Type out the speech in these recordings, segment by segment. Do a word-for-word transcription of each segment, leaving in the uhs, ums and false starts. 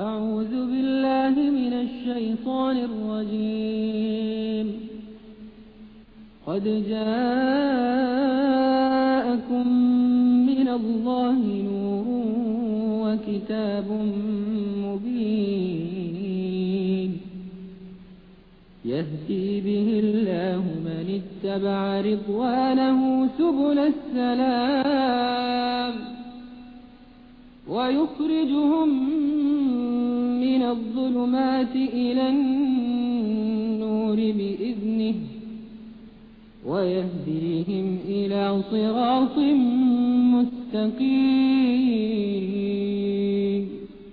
أعوذ بالله من الشيطان الرجيم. قد جاءكم من الله نور وكتاب مبين يهدي به الله من اتبع رضوانه سبل السلام ويخرجهم من الظلمات إلى النور بإذنه ويهديهم إلى صراط مستقيم.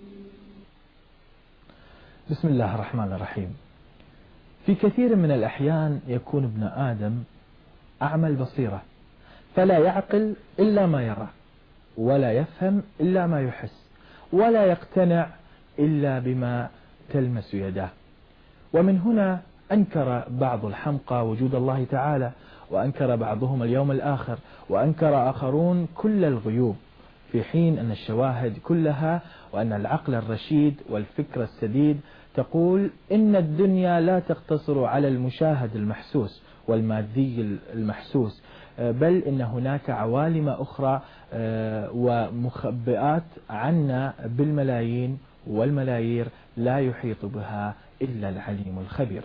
بسم الله الرحمن الرحيم. في كثير من الأحيان يكون ابن آدم أعمى البصيرة، فلا يعقل إلا ما يرى، ولا يفهم إلا ما يحس، ولا يقتنع إلا بما تلمس يداه. ومن هنا أنكر بعض الحمقى وجود الله تعالى، وأنكر بعضهم اليوم الآخر، وأنكر آخرون كل الغيوب، في حين أن الشواهد كلها وأن العقل الرشيد والفكر السديد تقول إن الدنيا لا تقتصر على المشاهد المحسوس والمادي المحسوس، بل إن هناك عوالم أخرى ومخبئات عنا بالملايين والملايير لا يحيط بها إلا العليم الخبير.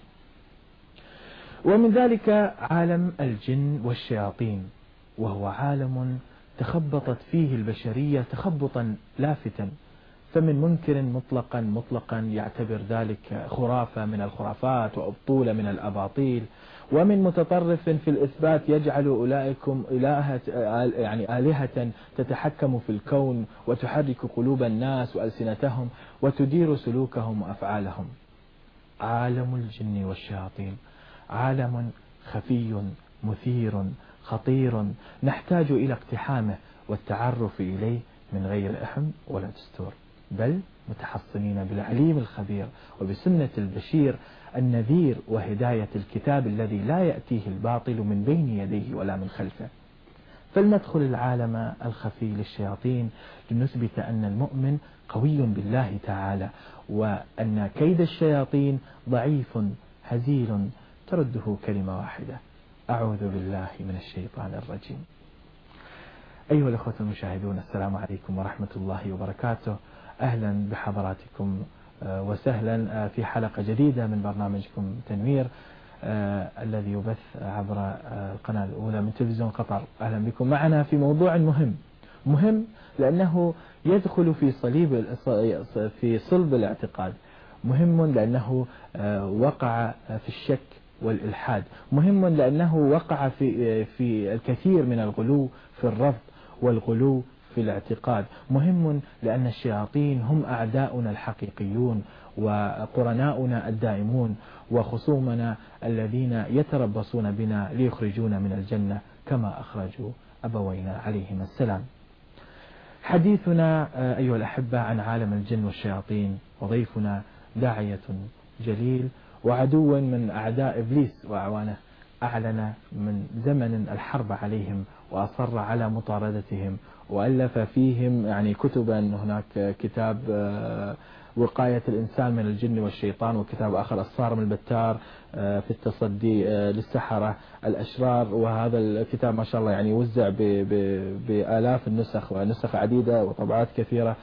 ومن ذلك عالم الجن والشياطين، وهو عالم تخبطت فيه البشرية تخبطا لافتا، فمن منكر مطلقا مطلقا يعتبر ذلك خرافة من الخرافات وأبطولة من الأباطيل، ومن متطرف في الإثبات يجعل أولئكم إلهة يعني آلهة تتحكم في الكون وتحرك قلوب الناس وألسنتهم وتدير سلوكهم وأفعالهم. عالم الجن والشياطين عالم خفي مثير خطير، نحتاج إلى اقتحامه والتعرف إليه من غير إحم ولا دستور، بل متحصنين بالعليم الخبير وبسنة البشير النذير وهداية الكتاب الذي لا يأتيه الباطل من بين يديه ولا من خلفه. فلندخل العالم الخفي للشياطين لنثبت أن المؤمن قوي بالله تعالى، وأن كيد الشياطين ضعيف هزيل ترده كلمة واحدة: أعوذ بالله من الشيطان الرجيم. أيها الأخوة المشاهدون، السلام عليكم ورحمة الله وبركاته. أهلا بحضراتكم وسهلا في حلقة جديدة من برنامجكم تنوير الذي يبث عبر القناة الأولى من تلفزيون قطر. أهلا بكم معنا في موضوع مهم مهم لأنه يدخل في صليب في صلب الاعتقاد، مهم لأنه وقع في الشك والإلحاد، مهم لأنه وقع في في الكثير من الغلو في الرفض والغلو في الاعتقاد، مهم لأن الشياطين هم أعداؤنا الحقيقيون وقرناؤنا الدائمون وخصومنا الذين يتربصون بنا ليخرجونا من الجنة كما أخرجوا أبوينا عليهما السلام. حديثنا أيها الأحبة عن عالم الجن والشياطين، وضيفنا داعية جليل وعدو من أعداء إبليس وأعوانه، أعلن من زمن الحرب عليهم وأصر على مطاردتهم، وألف فيهم يعني كتبا. هناك كتاب وقاية الإنسان من الجن والشيطان، وكتاب آخر الصارم البتار في التصدي للسحرة الأشرار، وهذا الكتاب ما شاء الله يعني وزع بآلاف النسخ ونسخ عديدة وطبعات كثيرة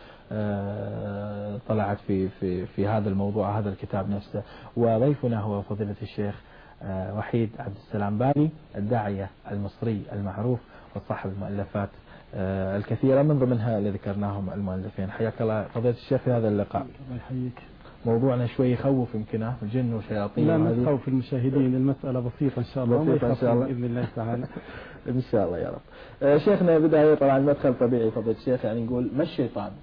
طلعت في في في هذا الموضوع، هذا الكتاب نفسه. وضيفنا هو فضيلة الشيخ وحيد عبد السلام بالي، الداعية المصري المعروف وصاحب المؤلفات الكثيرة من ضمنها اللي ذكرناهم المؤلفين. حياك الله فضيلة الشيخ في هذا اللقاء. الله يحييك. موضوعنا شوي يخوف يمكن، الجن وشياطين. لا ما تخوف المشاهدين، المسألة بسيطة إن شاء الله، بسيطة إن شاء الله بإذن الله تعالى. إن شاء الله يا رب. شيخنا بداية طبعا مدخل طبيعي فضيلة الشيخ، يعني نقول ما الشيطان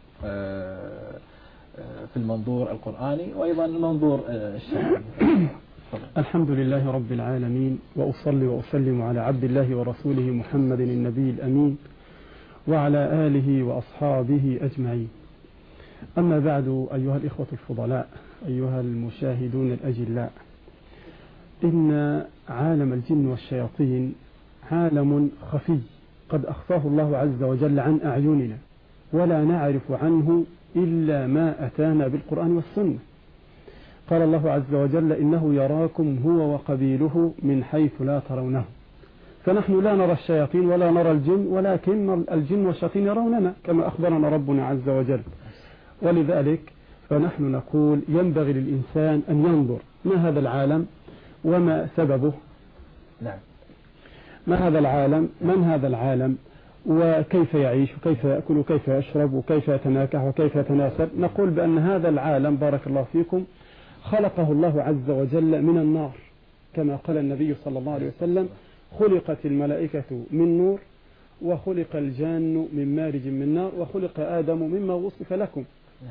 في المنظور القرآني وأيضا المنظور الشرعي؟ الحمد لله رب العالمين، وأصلي وأسلم على عبد الله ورسوله محمد النبي الأمين وعلى آله وأصحابه أجمعين. أما بعد، أيها الإخوة الفضلاء، أيها المشاهدون الأجلاء، إن عالم الجن والشياطين عالم خفي قد أخفاه الله عز وجل عن أعيننا، ولا نعرف عنه إلا ما أتانا بالقرآن والسنة. قال الله عز وجل إنه يراكم هو وقبيله من حيث لا ترونه. فنحن لا نرى الشياطين ولا نرى الجن، ولكن الجن والشياطين يروننا كما أخبرنا ربنا عز وجل. ولذلك فنحن نقول ينبغي للإنسان أن ينظر ما هذا العالم وما سببه. نعم. ما هذا العالم، من هذا العالم، وكيف يعيش وكيف يأكل وكيف يشرب وكيف يتناكح وكيف يتناسل. نقول بأن هذا العالم بارك الله فيكم خلقه الله عز وجل من النار، كما قال النبي صلى الله عليه وسلم خلقت الملائكة من نور وخلق الجان من مارج من نار وخلق آدم مما وصف لكم.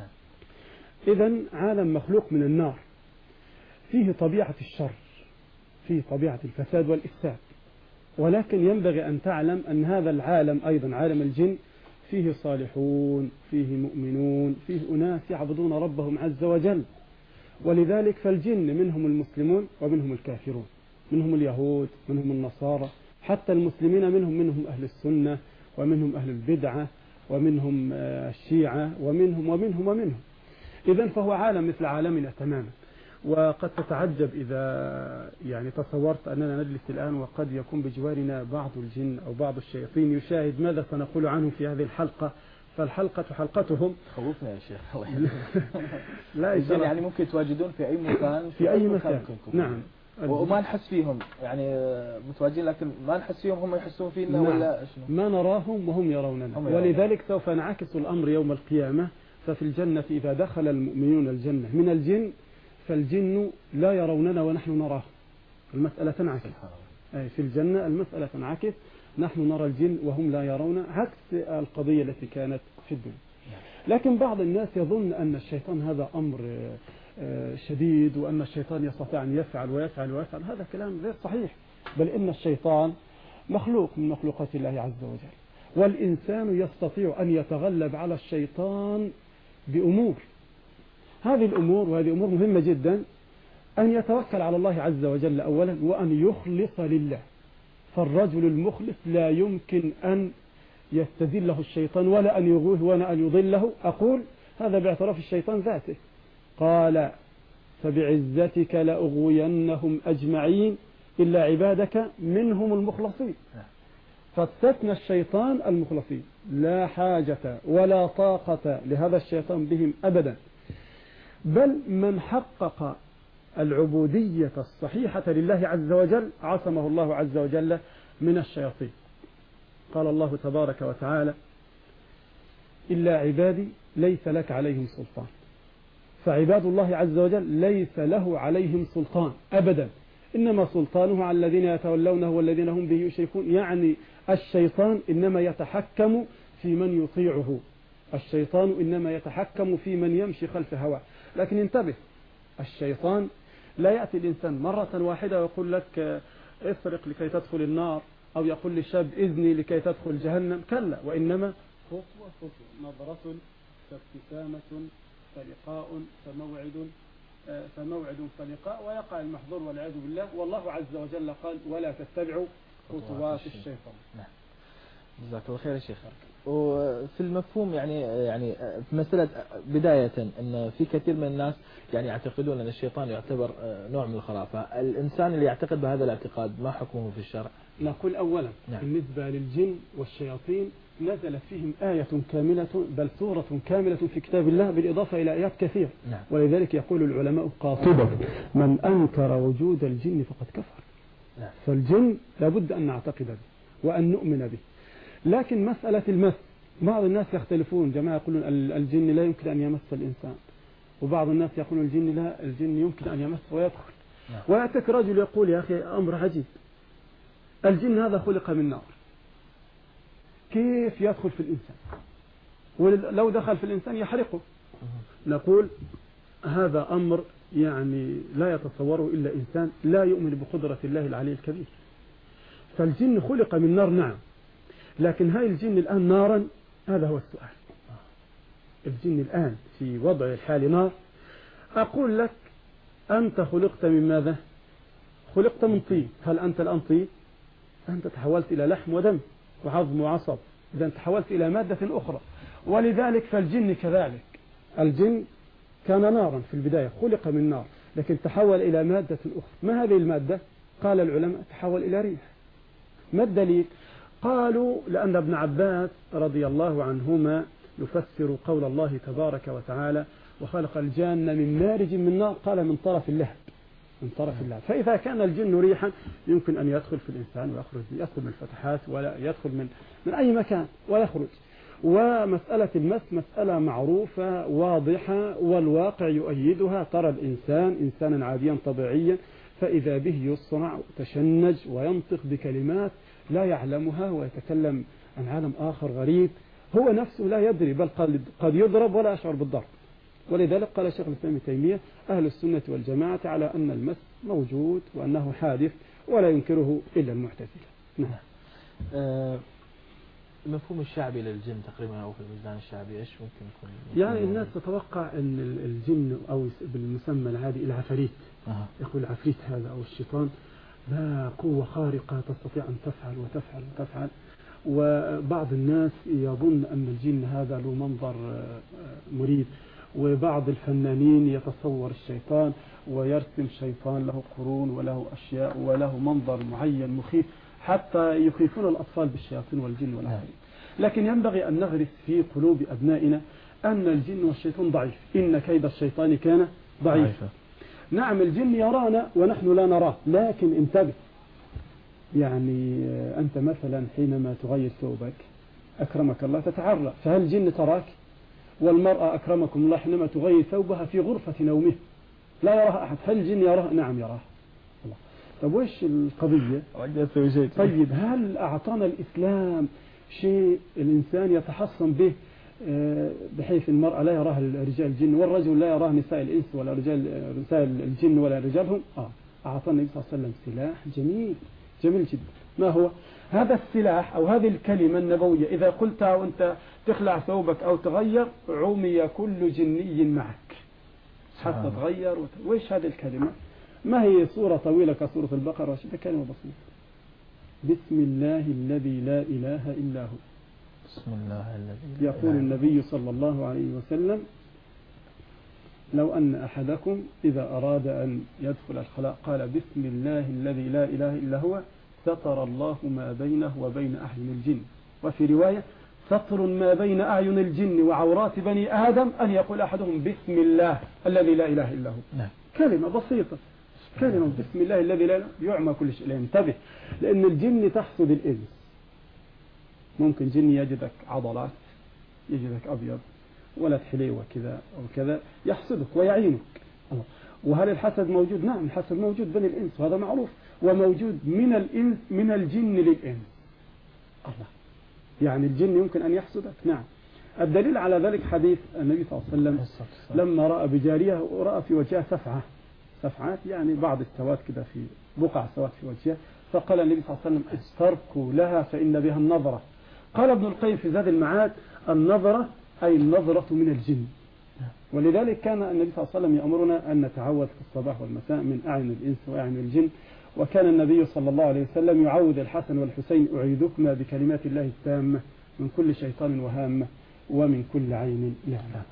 إذن عالم مخلوق من النار، فيه طبيعة الشر، فيه طبيعة الفساد والإفساد، ولكن ينبغي أن تعلم أن هذا العالم أيضا عالم الجن فيه صالحون، فيه مؤمنون، فيه أناس يعبدون ربهم عز وجل. ولذلك فالجن منهم المسلمون ومنهم الكافرون، منهم اليهود منهم النصارى، حتى المسلمين منهم منهم أهل السنة ومنهم أهل البدعة ومنهم الشيعة ومنهم ومنهم ومنهم. إذن فهو عالم مثل عالمنا تماما. وقد تتعجب إذا يعني تصورت أننا نجلس الآن وقد يكون بجوارنا بعض الجن أو بعض الشياطين يشاهد ماذا سنقول عنه في هذه الحلقة، فالحلقة حلقتهم. خوفنا يا شيخ. لا الجن يعني ممكن تواجدون في أي مكان، في أي مكان. نعم. وما نحس فيهم، يعني متواجدين لكن ما نحس فيهم، هم يحسون فينا. نعم. ولا شنو؟ ما نراهم وهم يروننا. ولذلك سوف نعكس الأمر يوم القيامة. ففي الجنة إذا دخل المؤمنون الجنة من الجن فالجن لا يروننا ونحن نراه، المسألة تنعكس. أي في الجنة المسألة تنعكس، نحن نرى الجن وهم لا يرون، عكس القضية التي كانت في الدنيا. لكن بعض الناس يظن أن الشيطان هذا أمر شديد وأن الشيطان يستطيع أن يفعل ويفعل ويفعل. هذا كلام غير صحيح، بل إن الشيطان مخلوق من مخلوقات الله عز وجل، والإنسان يستطيع أن يتغلب على الشيطان بأمور. هذه الأمور وهذه أمور مهمة جدا، أن يتوكل على الله عز وجل أولا، وأن يخلص لله. فالرجل المخلص لا يمكن أن يستذله الشيطان ولا أن يغوه ولا أن يضله. أقول هذا باعتراف الشيطان ذاته، قال فبعزتك لأغوينهم أجمعين إلا عبادك منهم المخلصين. فاستثنى الشيطان المخلصين، لا حاجة ولا طاقة لهذا الشيطان بهم أبدا، بل من حقق العبودية الصحيحة لله عز وجل عصمه الله عز وجل من الشياطين. قال الله تبارك وتعالى إلا عبادي ليس لك عليهم سلطان. فعباد الله عز وجل ليس له عليهم سلطان أبدا، إنما سلطانه على الذين يتولونه والذين هم به يشركون. يعني الشيطان إنما يتحكم في من يطيعه، الشيطان إنما يتحكم في من يمشي خلف هواه. لكن انتبه، الشيطان لا يأتي الإنسان مرة واحدة ويقول لك اسرق لكي تدخل النار، أو يقول للشاب إذني لكي تدخل جهنم. كلا، وإنما خطوة خطوة، نظرة فابتسامة فلقاء فموعد فموعد فلقاء، ويقع المحظور والعياذ بالله. والله عز وجل قال ولا تتبعوا خطوات الشيطان. نعم. جزاك الله خير يا شيخ. وفي المفهوم يعني يعني في مسألة بداية أن في كثير من الناس يعني يعتقدون أن الشيطان يعتبر نوع من الخرافة. الإنسان اللي يعتقد بهذا الاعتقاد ما حكمه في الشرع؟ نقول أولا نعم. بالنسبة للجن والشياطين نزلت فيهم آية كاملة، بل سورة كاملة في كتاب الله، بالإضافة إلى آيات كثيرة. نعم. ولذلك يقول العلماء قاطبة من أنكر وجود الجن فقد كفر. نعم. فالجن لابد أن نعتقد به وأن نؤمن به. لكن مسألة المس، بعض الناس يختلفون، جماعة يقولون الجن لا يمكن أن يمس الإنسان، وبعض الناس يقولون الجن لا، الجن يمكن أن يمس ويدخل. نعم. ويأتيك رجل يقول يا أخي أمر عجيب، الجن هذا خلق من نار، كيف يدخل في الإنسان؟ ولو دخل في الإنسان يحرقه. نقول هذا أمر يعني لا يتصوره إلا إنسان لا يؤمن بقدرة الله العلي الكبير. فالجن خلق من نار نعم، لكن هاي الجن الآن نارا؟ هذا هو السؤال. الجن الآن في وضع الحال نار. أقول لك أنت خلقت من ماذا؟ خلقت من طين. هل أنت الآن طين؟ أنت تحولت إلى لحم ودم وعظم وعصب، إذا تحولت إلى مادة أخرى. ولذلك فالجن كذلك، الجن كان نارا في البداية، خلق من نار، لكن تحول إلى مادة أخرى. ما هذه المادة؟ قال العلماء تحول إلى ريح. ما الدليل؟ قالوا لأن ابن عباس رضي الله عنهما يفسر قول الله تبارك وتعالى وخلق الجان من مارج من نار، قال من طرف اللهب، من طرف اللهب. فإذا كان الجن ريحا يمكن أن يدخل في الإنسان ويخرج، يدخل من الفتحات ولا يدخل من من أي مكان ويخرج. ومسألة المس مسألة معروفة واضحة والواقع يؤيدها. ترى الإنسان إنسانا عاديا طبيعيا فإذا به يصنع وتشنج وينطق بكلمات لا يعلمها ويتكلم عن عالم آخر غريب، هو نفسه لا يدري، بل قد يضرب ولا يشعر بالضرب. ولذلك قال شيخ الإسلام ابن تيمية أهل السنة والجماعة على أن المس موجود وأنه حادث ولا ينكره إلا المعتزلة. نعم. أه المفهوم الشعبي للجن تقريبا أو في الوجدان الشعبي إيش ممكن يكون؟ يعني الناس تتوقع أن الجن أو بالمسمى العادي العفاريت، أه. يقول العفريت هذا أو الشيطان لا قوة خارقة تستطيع أن تفعل وتفعل وتفعل. وبعض الناس يظن أن الجن هذا له منظر مريب، وبعض الفنانين يتصور الشيطان ويرسم شيطان له قرون وله أشياء وله منظر معين مخيف حتى يخيفون الأطفال بالشياطين والجن والعفاريت. لكن ينبغي أن نغرس في قلوب أبنائنا أن الجن والشيطان ضعيف، إن كيد الشيطان كان ضعيفا. نعم الجن يرانا ونحن لا نراه، لكن انتبه، يعني أنت مثلا حينما تغير ثوبك أكرمك الله تتعرى، فهل الجن تراك؟ والمرأة أكرمكم الله حينما تغير ثوبها في غرفة نومه لا يراها أحد، هل الجن يراه؟ نعم يراه. الله. طب وإيش القضية؟ طيب هل أعطانا الإسلام شيء الإنسان يتحصن به بحيث المرأة لا يراها رجال الجن والرجل لا يراه نساء الإنس ولا رجال نساء الجن ولا رجالهم؟ آه أعطانا النبي صلى الله عليه وسلم سلاح جميل جميل جدا. ما هو هذا السلاح أو هذه الكلمة النبوية؟ إذا قلتها وأنت تخلع ثوبك أو تغير عمي كل جني معك حتى تغير وت... وإيش هذه الكلمة؟ ما هي صورة طويلة كصورة البقرة وشبه، كلمة بسيطة: بسم الله الذي لا إله إلا هو. بسم الله الذي يقول النبي صلى الله عليه وسلم: لو أن أحدكم إذا أراد أن يدخل الخلاء قال بسم الله الذي لا إله إلا هو ستر الله ما بينه وبين أعين الجن. وفي رواية: ستر ما بين أعين الجن وعورات بني آدم أن يقول أحدهم بسم الله الذي لا إله إلا هو. نعم. كلمة بسيطة، كلمة بسم الله الذي لا إله يعمى كل شيء. انتبه، لأن الجن تحسد الإنس. ممكن جن يجدك عضلات، يجدك أبيض ولد حليوة كذا أو كذا يحسدك ويعينك. وهل الحسد موجود؟ نعم الحسد موجود بين الإنس وهذا معروف، وموجود من الإنس من الجن للإنس. الله. يعني الجن يمكن أن يحسدك. نعم. الدليل على ذلك حديث النبي صلى الله عليه وسلم لما رأى بجارية ورأى في وجهها سفعة، سفعات يعني بعض السواد كذا في بقع سواد في وجهها، فقال النبي صلى الله عليه وسلم استركوا لها فإن بها النظرة. قال ابن القيم في زاد المعاد النظرة أي النظرة من الجن. ولذلك كان النبي صلى الله عليه وسلم يأمرنا أن نتعوذ في الصباح والمساء من أعين الإنس وأعين الجن. وكان النبي صلى الله عليه وسلم يعوذ الحسن والحسين: أعيذكما بكلمات الله التامة من كل شيطان وهامة ومن كل عين لامة.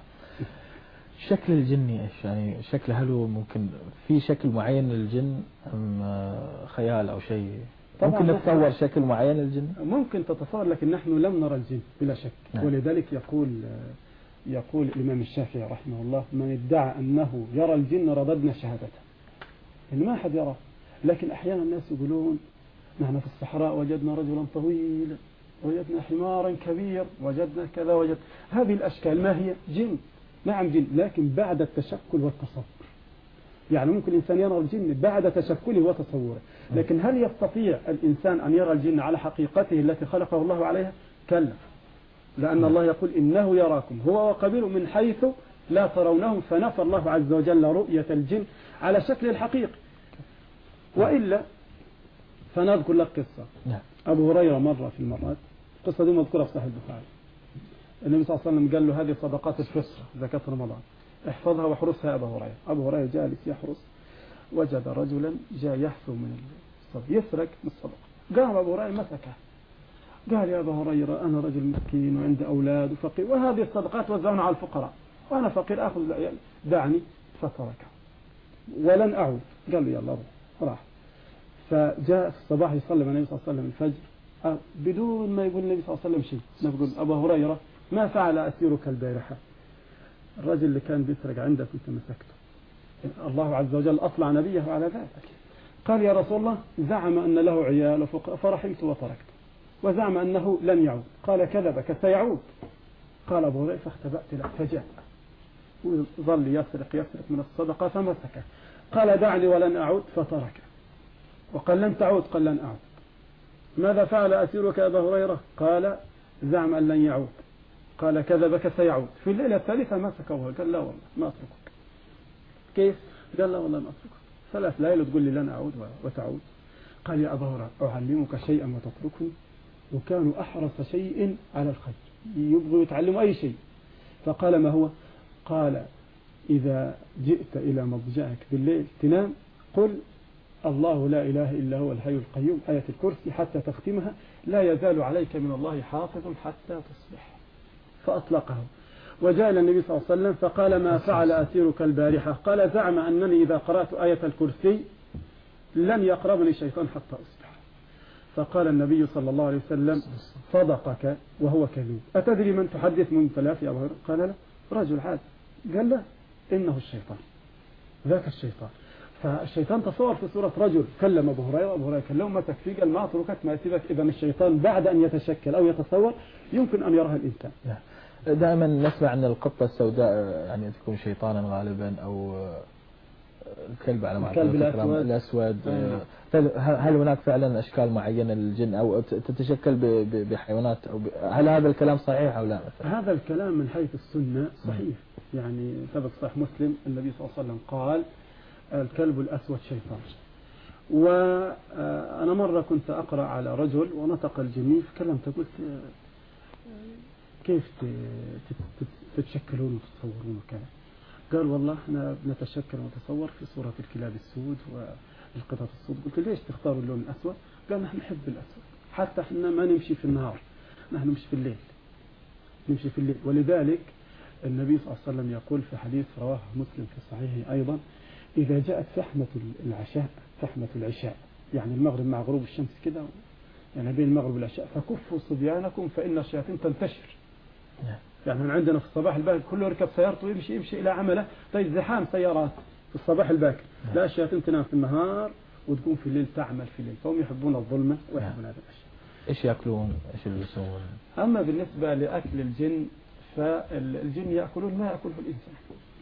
شكل الجن ايش يعني شكله؟ هل هو ممكن في شكل معين للجن ام خيال او شيء؟ ممكن نتصور شكل معين للجن؟ ممكن تتصور، لكن نحن لم نرى الجن بلا شك. نعم. ولذلك يقول يقول الإمام الشافعي رحمه الله: من ادعى أنه يرى الجن رددنا شهادته. إن ما أحد يرى، لكن أحيانا الناس يقولون نحن في الصحراء وجدنا رجلا طويلا، وجدنا حمارا كبير، وجدنا كذا، وجد هذه الأشكال. ما هي؟ جن. نعم جن، لكن بعد التشكل والتصور. يعني ممكن الإنسان يرى الجن بعد تشكله وتصوره، لكن هل يستطيع الإنسان أن يرى الجن على حقيقته التي خلقه الله عليها؟ كلا، لأن الله يقول إنه يراكم هو وقبيله من حيث لا ترونهم، فنفى الله عز وجل رؤية الجن على شكل الحقيقي. وإلا فنذكر لك قصة. أبو هريرة مرة في المرات، القصة دي مذكورة في صحيح البخاري. النبي صلى الله عليه وسلم قال له: هذه صدقات الفطر زكاة رمضان، احفظها واحرسها. أبو هريرة أبو هريرة جالس يحرس، وجد رجلا جاء يحثو من الصدقة، يسرق من الصدقة. قام أبو هريرة مسكه، قال: يا أبو هريرة أنا رجل مسكين وعندي أولاد وفقير، وهذه الصدقات وزعنا على الفقراء، وأنا فقير أخذ العيال دعني، فتركه ولن أعود. قال لي يلا روح، راح. فجاء في الصباح يصلي مع النبي صلى الله عليه وسلم الفجر بدون ما يقول النبي صلى الله عليه وسلم شيء. نقول أبا هريرة ما فعل أسيرك البارحة؟ الرجل اللي كان بيسرق عندك وانت مسكته، الله عز وجل أطلع نبيه على ذلك. قال يا رسول الله زعم أن له عيال فرحمت وتركته، وزعم أنه لن يعود. قال كذبك سيعود. قال أبو هريرة فاختبأت له فجاء وظل يسرق يسرق من الصدقة فمسكه. قال دعني ولن أعود فتركه. وقال لن تعود؟ قال لن أعود. ماذا فعل أسيرك يا أبا هريرة؟ قال زعم أن لن يعود. قال كذبك سيعود. في الليلة الثالثة مسكه. قال لا والله ما أتركك. كيف؟ قال لا والله ما أتركك. ثلاث ليالي تقول لي لن أعود وتعود. قال يا أبا هريرة أعلمك شيئا وتتركني؟ وكانوا أحرص شيء على الخير، يبغوا يتعلموا أي شيء. فقال ما هو؟ قال إذا جئت إلى مضجعك بالليل تنام قل الله لا إله إلا هو الحي القيوم آية الكرسي حتى تختمها، لا يزال عليك من الله حافظ حتى تصبح. فأطلقه. وجاء إلى النبي صلى الله عليه وسلم فقال ما فعل أسيرك البارحة؟ قال زعم أنني إذا قرأت آية الكرسي لن يقربني الشيطان حتى أصبح. فقال النبي صلى الله عليه وسلم صدقك وهو كذوب. أتدري من تحدث من ثلاث يا أبو هريرة؟ قال لا، رجل عاد. قال لا، إنه الشيطان، ذاك الشيطان. فالشيطان تصور في صورة رجل كلم أبو هريرة، أبو هريرة كلمه مسك فيه قال ما أتركك ما أسيبك. إذا الشيطان بعد أن يتشكل أو يتصور يمكن أن يراها الإنسان. دائما نسمع أن القطة السوداء يعني تكون شيطانا غالبا، أو الكلب على ما الكلب الأسود, الأسود. هل هناك فعلا أشكال معينة للجن أو تتشكل بحيوانات أو ب... هل هذا الكلام صحيح أو لا مثلا؟ هذا الكلام من حيث السنة صحيح. يعني ثبت صحيح مسلم النبي صلى الله عليه وسلم قال الكلب الأسود شيطان. وأنا مرة كنت أقرأ على رجل ونطق الجني فكلمت قلت كيف تتشكلون وتتصورون وكذا؟ قال والله احنا بنتشكل ونتصور في صورة الكلاب السود والقطط السود. قلت ليش تختاروا اللون الأسود؟ قال نحن نحب الأسود، حتى احنا ما نمشي في النهار، نحن نمشي في الليل، نمشي في الليل. ولذلك النبي صلى الله عليه وسلم يقول في حديث رواه مسلم في صحيحه أيضا إذا جاءت فحمة العشاء فحمة العشاء يعني المغرب مع غروب الشمس كده، يعني بين المغرب والعشاء فكفوا صبيانكم فإن الشياطين تنتشر. يعني من عندنا في الصباح الباكر كله يركب سيارته ويمشي يمشي إلى عمله، طيب زحام سيارات في الصباح الباكر. لا، الشياطين تنام في النهار وتقوم في الليل تعمل في الليل، فهم يحبون الظلمة ويحبون هذا الأشياء. إيش يأكلون؟ إيش يلبسون؟ أما بالنسبة لأكل الجن فالجن يأكلون ما يأكله الإنسان.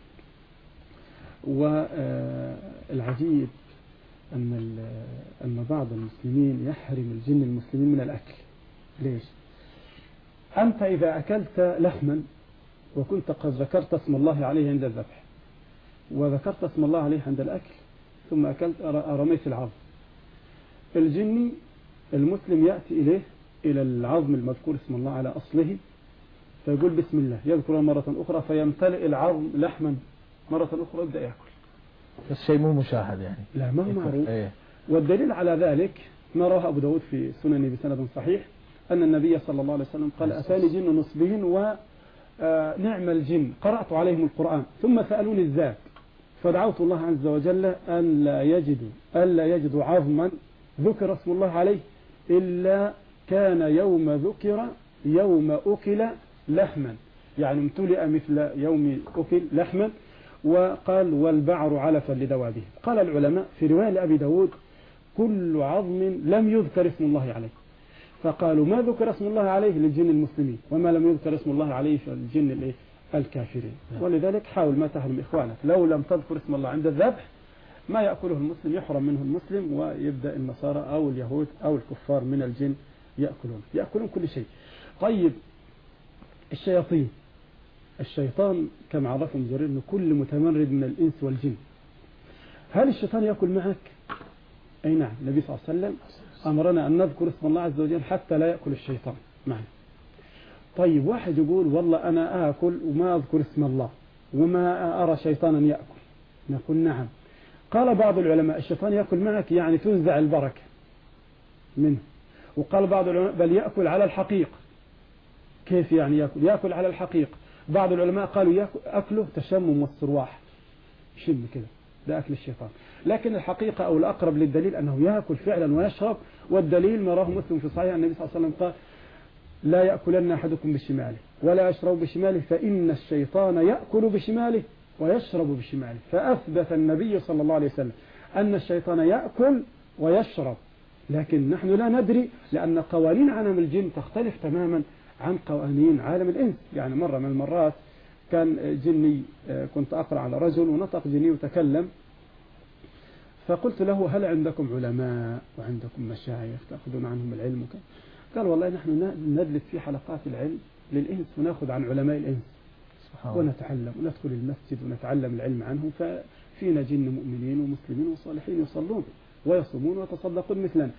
والعجيب أن أن بعض المسلمين يحرم الجن المسلمين من الأكل. ليش؟ أنت إذا أكلت لحما وكنت قد ذكرت اسم الله عليه عند الذبح وذكرت اسم الله عليه عند الأكل ثم أكلت رميت العظم، الجني المسلم يأتي إليه إلى العظم المذكور اسم الله على أصله فيقول بسم الله، يذكر مرة أخرى فيمتلئ العظم لحما مرة أخرى يبدأ يأكل. بس شيء مو مشاهد يعني. لا، ما هو معروف. ايه. والدليل على ذلك ما رواه أبو داود في سننه بسند صحيح أن النبي صلى الله عليه وسلم قال أتاني جن نصبهن ونعم الجن قرأت عليهم القرآن ثم سألوني الذات فدعوت الله عز وجل ألا يجدوا ألا يجدوا عظما ذكر اسم الله عليه إلا كان يوم ذكر يوم أكل لحما، يعني امتلئ مثل يوم أكل لحما. وقال والبعر علفا لدوابه. قال العلماء في رواية لأبي داود كل عظم لم يذكر اسم الله عليه، فقالوا ما ذكر اسم الله عليه للجن المسلمين وما لم يذكر اسم الله عليه فالجن الكافرين. ولذلك حاول ما تحرم إخوانك، لو لم تذكر اسم الله عند الذبح ما يأكله المسلم يحرم منه المسلم، ويبدأ النصارى أو اليهود أو الكفار من الجن يأكلون يأكلون كل شيء. طيب الشياطين، الشيطان كما عرفهم جرير أنه كل متمرد من الإنس والجن. هل الشيطان يأكل معك؟ أي نعم، النبي صلى الله عليه وسلم أمرنا أن نذكر اسم الله عز وجل حتى لا يأكل الشيطان معنا. طيب واحد يقول والله أنا آكل وما أذكر اسم الله وما أرى شيطانا يأكل، نقول نعم. قال بعض العلماء الشيطان يأكل معك يعني تنزع البركة منه، وقال بعض العلماء بل يأكل على الحقيقة. كيف يعني يأكل؟ يأكل على الحقيقة، بعض العلماء قالوا أكله تشمم والصرواح، شم كده، ده أكل الشيطان. لكن الحقيقة أو الأقرب للدليل أنه يأكل فعلا ويشرب، والدليل ما رواه مسلم في صحيح النبي صلى الله عليه وسلم قال لا يأكلن أحدكم بشماله ولا يشرب بشماله فإن الشيطان يأكل بشماله ويشرب بشماله. فأثبت النبي صلى الله عليه وسلم أن الشيطان يأكل ويشرب، لكن نحن لا ندري، لأن قوانين عالم الجن تختلف تماما عن قوانين عالم الإنس. يعني مرة من المرات كان جني، كنت أقرأ على رجل ونطق جني وتكلم، فقلت له هل عندكم علماء وعندكم مشايخ تأخذون عنهم العلم وكذا؟ قال والله نحن ندلس في حلقات العلم للإنس ونأخذ عن علماء الإنس ونتعلم وندخل المسجد ونتعلم العلم عنهم، ففينا جن مؤمنين ومسلمين وصالحين يصلون ويصومون ويتصدقون مثلنا.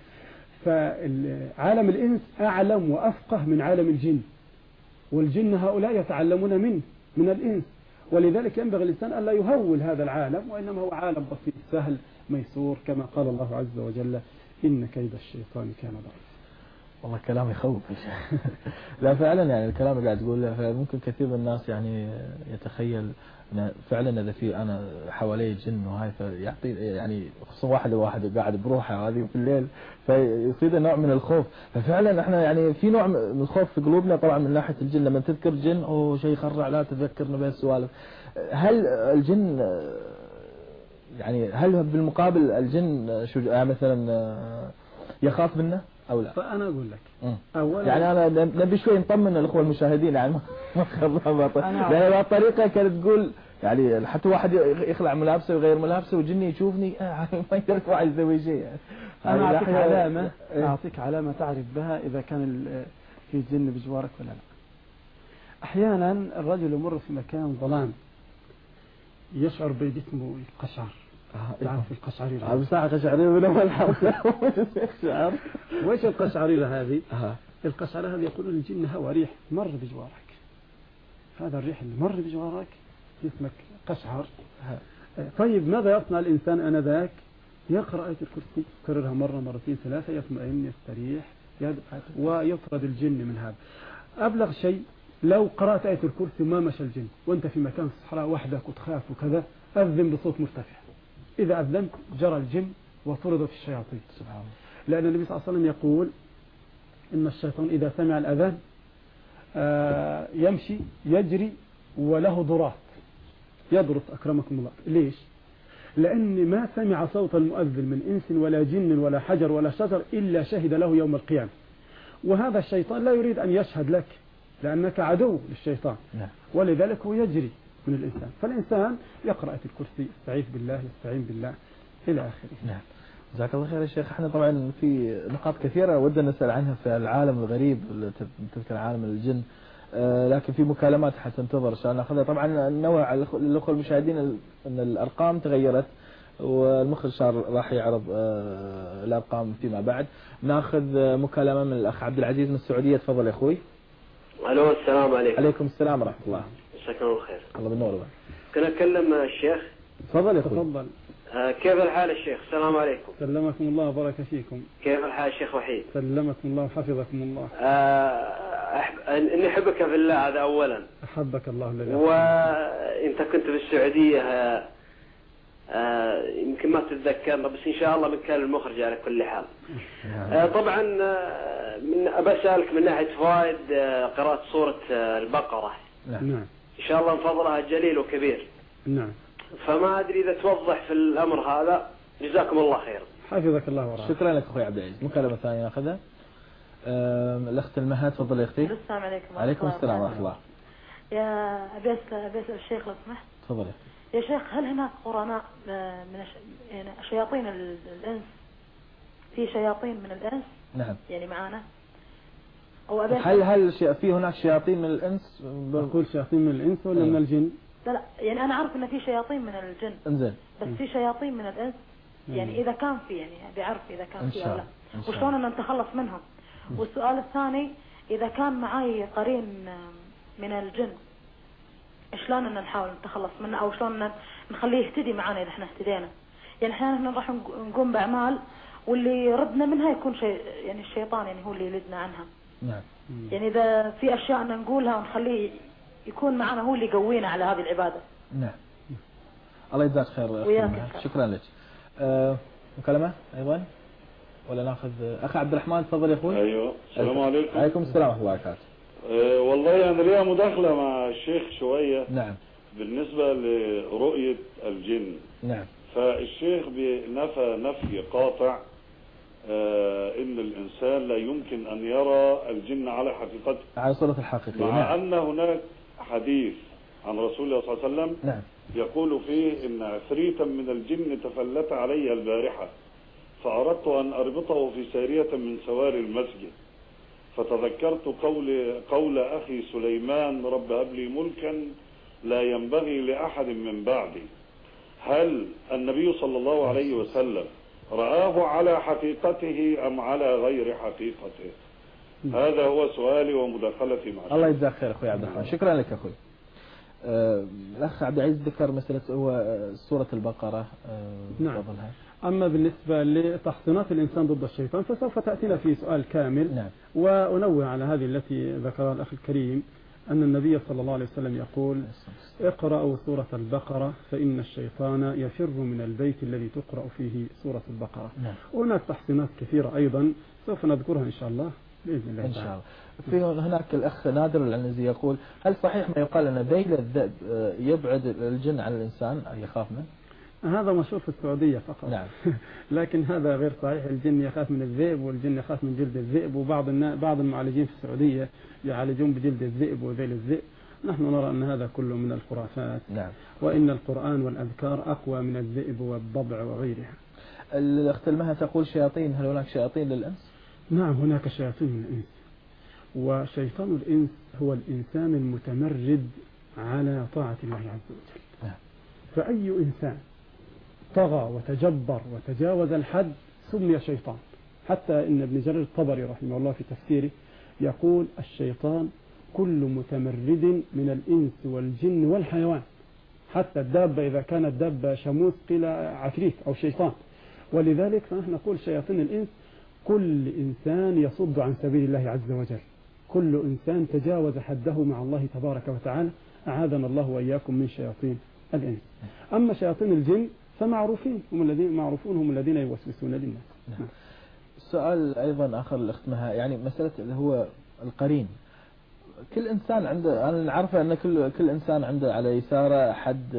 فعالم الإنس أعلم وأفقه من عالم الجن، والجن هؤلاء يتعلمون منه من الإنس، ولذلك ينبغي الإنسان ألا يهول هذا العالم، وإنما هو عالم بسيط سهل ميسور، كما قال الله عز وجل إن كيد الشيطان كان ضعيفا. والله كلام يخوف. لا فعلا يعني الكلام اللي قاعد تقوله، فممكن كثير من الناس يعني يتخيل فعلا اذا في انا حوالي جن وهاي فيعطي يعني خصوصا واحد واحد قاعد بروحه هذه في الليل فيصير نوع من الخوف. ففعلا احنا يعني في نوع من الخوف في قلوبنا طبعا من ناحيه الجن، لما تذكر جن او شيء يخرع لا تذكرنا بهالسوالف. هل الجن يعني هل بالمقابل الجن شو يعني مثلا يخاف منه أو لا؟ فأنا أقول لك أولا يعني أنا نبي شوي نطمن الأخوة المشاهدين يعني ما خلها لأن الطريقة كانت تقول يعني حتى واحد يخلع ملابسه ويغير ملابسه وجني يشوفني ما يقدر واحد يسوي شيء يعني. أنا أعطيك علامة أعطيك علامة تعرف بها إذا كان في جن بجوارك ولا لا. أحيانا الرجل يمر في مكان ظلام يشعر بجسمه قشعر. تعرف القشعريرة؟ عم ساعة قشعريرة من أول حلقة. وإيش القشعريرة هذه؟ القشعريرة هذه يقولون الجن هوى ريح مر بجوارك، هذا الريح اللي مر بجوارك جسمك قشعر. طيب ماذا يصنع الإنسان آنذاك؟ يقرأ آية الكرسي، يكررها مرة مرتين ثلاثة، يطمئن يستريح ويطرد الجن من هذا. أبلغ شيء لو قرأت آية الكرسي وما مشى الجن وأنت في مكان في الصحراء وحدك وتخاف وكذا، أذن بصوت مرتفع. إذا أذنت جرى الجن وطردت الشياطين. سبحان الله. لأن النبي صلى الله عليه وسلم يقول إن الشيطان إذا سمع الأذان آه يمشي يجري وله ضرات يضرس أكرمكم الله. ليش؟ لأن ما سمع صوت المؤذن من إنس ولا جن ولا حجر ولا شجر إلا شهد له يوم القيامة. وهذا الشيطان لا يريد أن يشهد لك لأنك عدو للشيطان، ولذلك هو يجري من الإنسان. فالإنسان يقرأ آية الكرسي، يستعيذ بالله، يستعين بالله إلى آخره. نعم. جزاك الله خير يا شيخ. احنا طبعا في نقاط كثيرة ودنا نسأل عنها في العالم الغريب، تذكر عالم الجن، آه لكن في مكالمات حتنتظر عشان ناخذها. طبعا نوع الأخوة المشاهدين أن الأرقام تغيرت والمخرج شار راح يعرض آه الأرقام فيما بعد. ناخذ مكالمة من الأخ عبد العزيز من السعودية. تفضل يا أخوي. ألو السلام عليكم. عليكم السلام ورحمة الله. مساكم الله خير. الله بالنور. كنا أتكلم الشيخ. تفضل يا أخوي. تفضل. آه كيف الحال الشيخ؟ السلام عليكم. سلمكم الله وبارك فيكم. كيف الحال الشيخ وحيد؟ سلمكم الله وحفظكم الله. آه أحب... إني أحبك في الله هذا أولا. أحبك الله الذي. وأنت كنت في السعودية آه آه يمكن ما تتذكرنا بس إن شاء الله بنكلم المخرج على كل حال. آه طبعا آه من أبسألك من ناحية فوائد آه قراءة سورة آه البقرة. نعم. إن شاء الله من فضلها جليل وكبير. نعم. فما أدري إذا توضح في الأمر هذا. جزاكم الله خير. حفظك الله ورعاك. شكرا لك أخوي عبد العزيز. مكالمة ثانية ناخذها. الأخت المهات. تفضل يا أختي. السلام عليكم. عليكم السلام ورحمة الله. يا أبي أسأل الشيخ لو سمحت. تفضل يا شيخ. هل هناك قرناء من يعني شياطين الإنس؟ في شياطين من الإنس؟ نعم. يعني معانا. أو أبي هل هل في هناك شياطين من الإنس؟ بقول شياطين من الإنس ولا من الجن؟ لا لا يعني أنا أعرف إن في شياطين من الجن. إنزين. بس في شياطين من الإنس. يعني إذا كان في يعني بيعرف إذا كان في أو لا. وشلون أن نتخلص منهم؟ والسؤال الثاني إذا كان معي قرين من الجن شلون أن نحاول نتخلص منه أو شلون أن نخليه يهتدي معنا إذا إحنا اهتدينا؟ يعني إحنا راح نقوم بأعمال واللي يردنا منها يكون شيء يعني الشيطان يعني هو اللي يلدنا عنها. نعم. يعني إذا في أشياء أن نقولها ونخليه يكون معنا هو اللي يقوينا على هذه العبادة. نعم. الله يجزاك خير. شكرا لك. أه مكالمة أيضا ولا ناخذ أخي عبد الرحمن؟ تفضل يا أخوي. أيوه السلام عليكم. عليكم السلام ورحمة الله وبركاته. أه والله أنا ليا مداخلة مع الشيخ شوية. نعم. بالنسبة لرؤية الجن. نعم. فالشيخ نفى نفي قاطع آه ان الانسان لا يمكن ان يرى الجن على حقيقته، على صورة الحقيقية. مع نعم. ان هناك حديث عن رسول الله صلى الله عليه وسلم نعم. يقول فيه ان عفريتا من الجن تفلت علي البارحة فاردت ان اربطه في سارية من سواري المسجد، فتذكرت قول قول اخي سليمان رب هب لي ملكا لا ينبغي لاحد من بعدي. هل النبي صلى الله عليه وسلم رآه على حقيقته أم على غير حقيقته؟ هذا هو سؤالي ومداخلتي مع الله يجزاك خير أخوي عبد الرحمن. شكرا لك أخوي. أه الأخ عبد العزيز ذكر مسألة هو سورة البقرة. أه نعم. أما بالنسبة لتحصينات الإنسان ضد الشيطان فسوف تأتينا في سؤال كامل. نعم. وأنوه على هذه التي ذكرها الأخ الكريم أن النبي صلى الله عليه وسلم يقول اقرأوا سورة البقرة فإن الشيطان يفر من البيت الذي تقرأ فيه سورة البقرة. نعم. وهناك تحصينات كثيرة أيضا سوف نذكرها إن شاء الله بإذن الله إن شاء الله. في هناك الأخ نادر العنزي يقول هل صحيح ما يقال أن ذيل الذئب يبعد الجن عن الإنسان أو يخاف منه؟ هذا مشهور في السعودية فقط. نعم. لكن هذا غير صحيح. الجن يخاف من الذئب والجن يخاف من جلد الذئب، وبعض بعض المعالجين في السعودية يعالجون بجلد الذئب وذيل الذئب. نحن نرى أن هذا كله من الخرافات. نعم. وإن القرآن والأذكار أقوى من الذئب والضبع وغيرها. الأخت المها تقول شياطين، هل هناك شياطين للإنس؟ نعم هناك شياطين للإنس، وشيطان الإنس هو الإنسان المتمرد على طاعة الله عز وجل. نعم. فأي إنسان طغى وتجبر وتجاوز الحد سمي شيطان. حتى إن ابن جرير الطبري رحمه الله في تفسيره يقول الشيطان كل متمرد من الإنس والجن والحيوان، حتى الدابة إذا كانت دابة شموس قيل عفريت أو شيطان. ولذلك فنحن نقول شياطين الإنس كل إنسان يصد عن سبيل الله عز وجل، كل إنسان تجاوز حده مع الله تبارك وتعالى، أعاذنا الله وإياكم من شياطين الإنس. أما شياطين الجن فمعروفين، هم الذين معروفون هم الذين يوسوسون للناس. نعم. السؤال أيضا آخر الأخت مها، يعني مسألة اللي هو القرين. كل إنسان عنده، أنا نعرفه أن كل كل إنسان عنده على يساره حد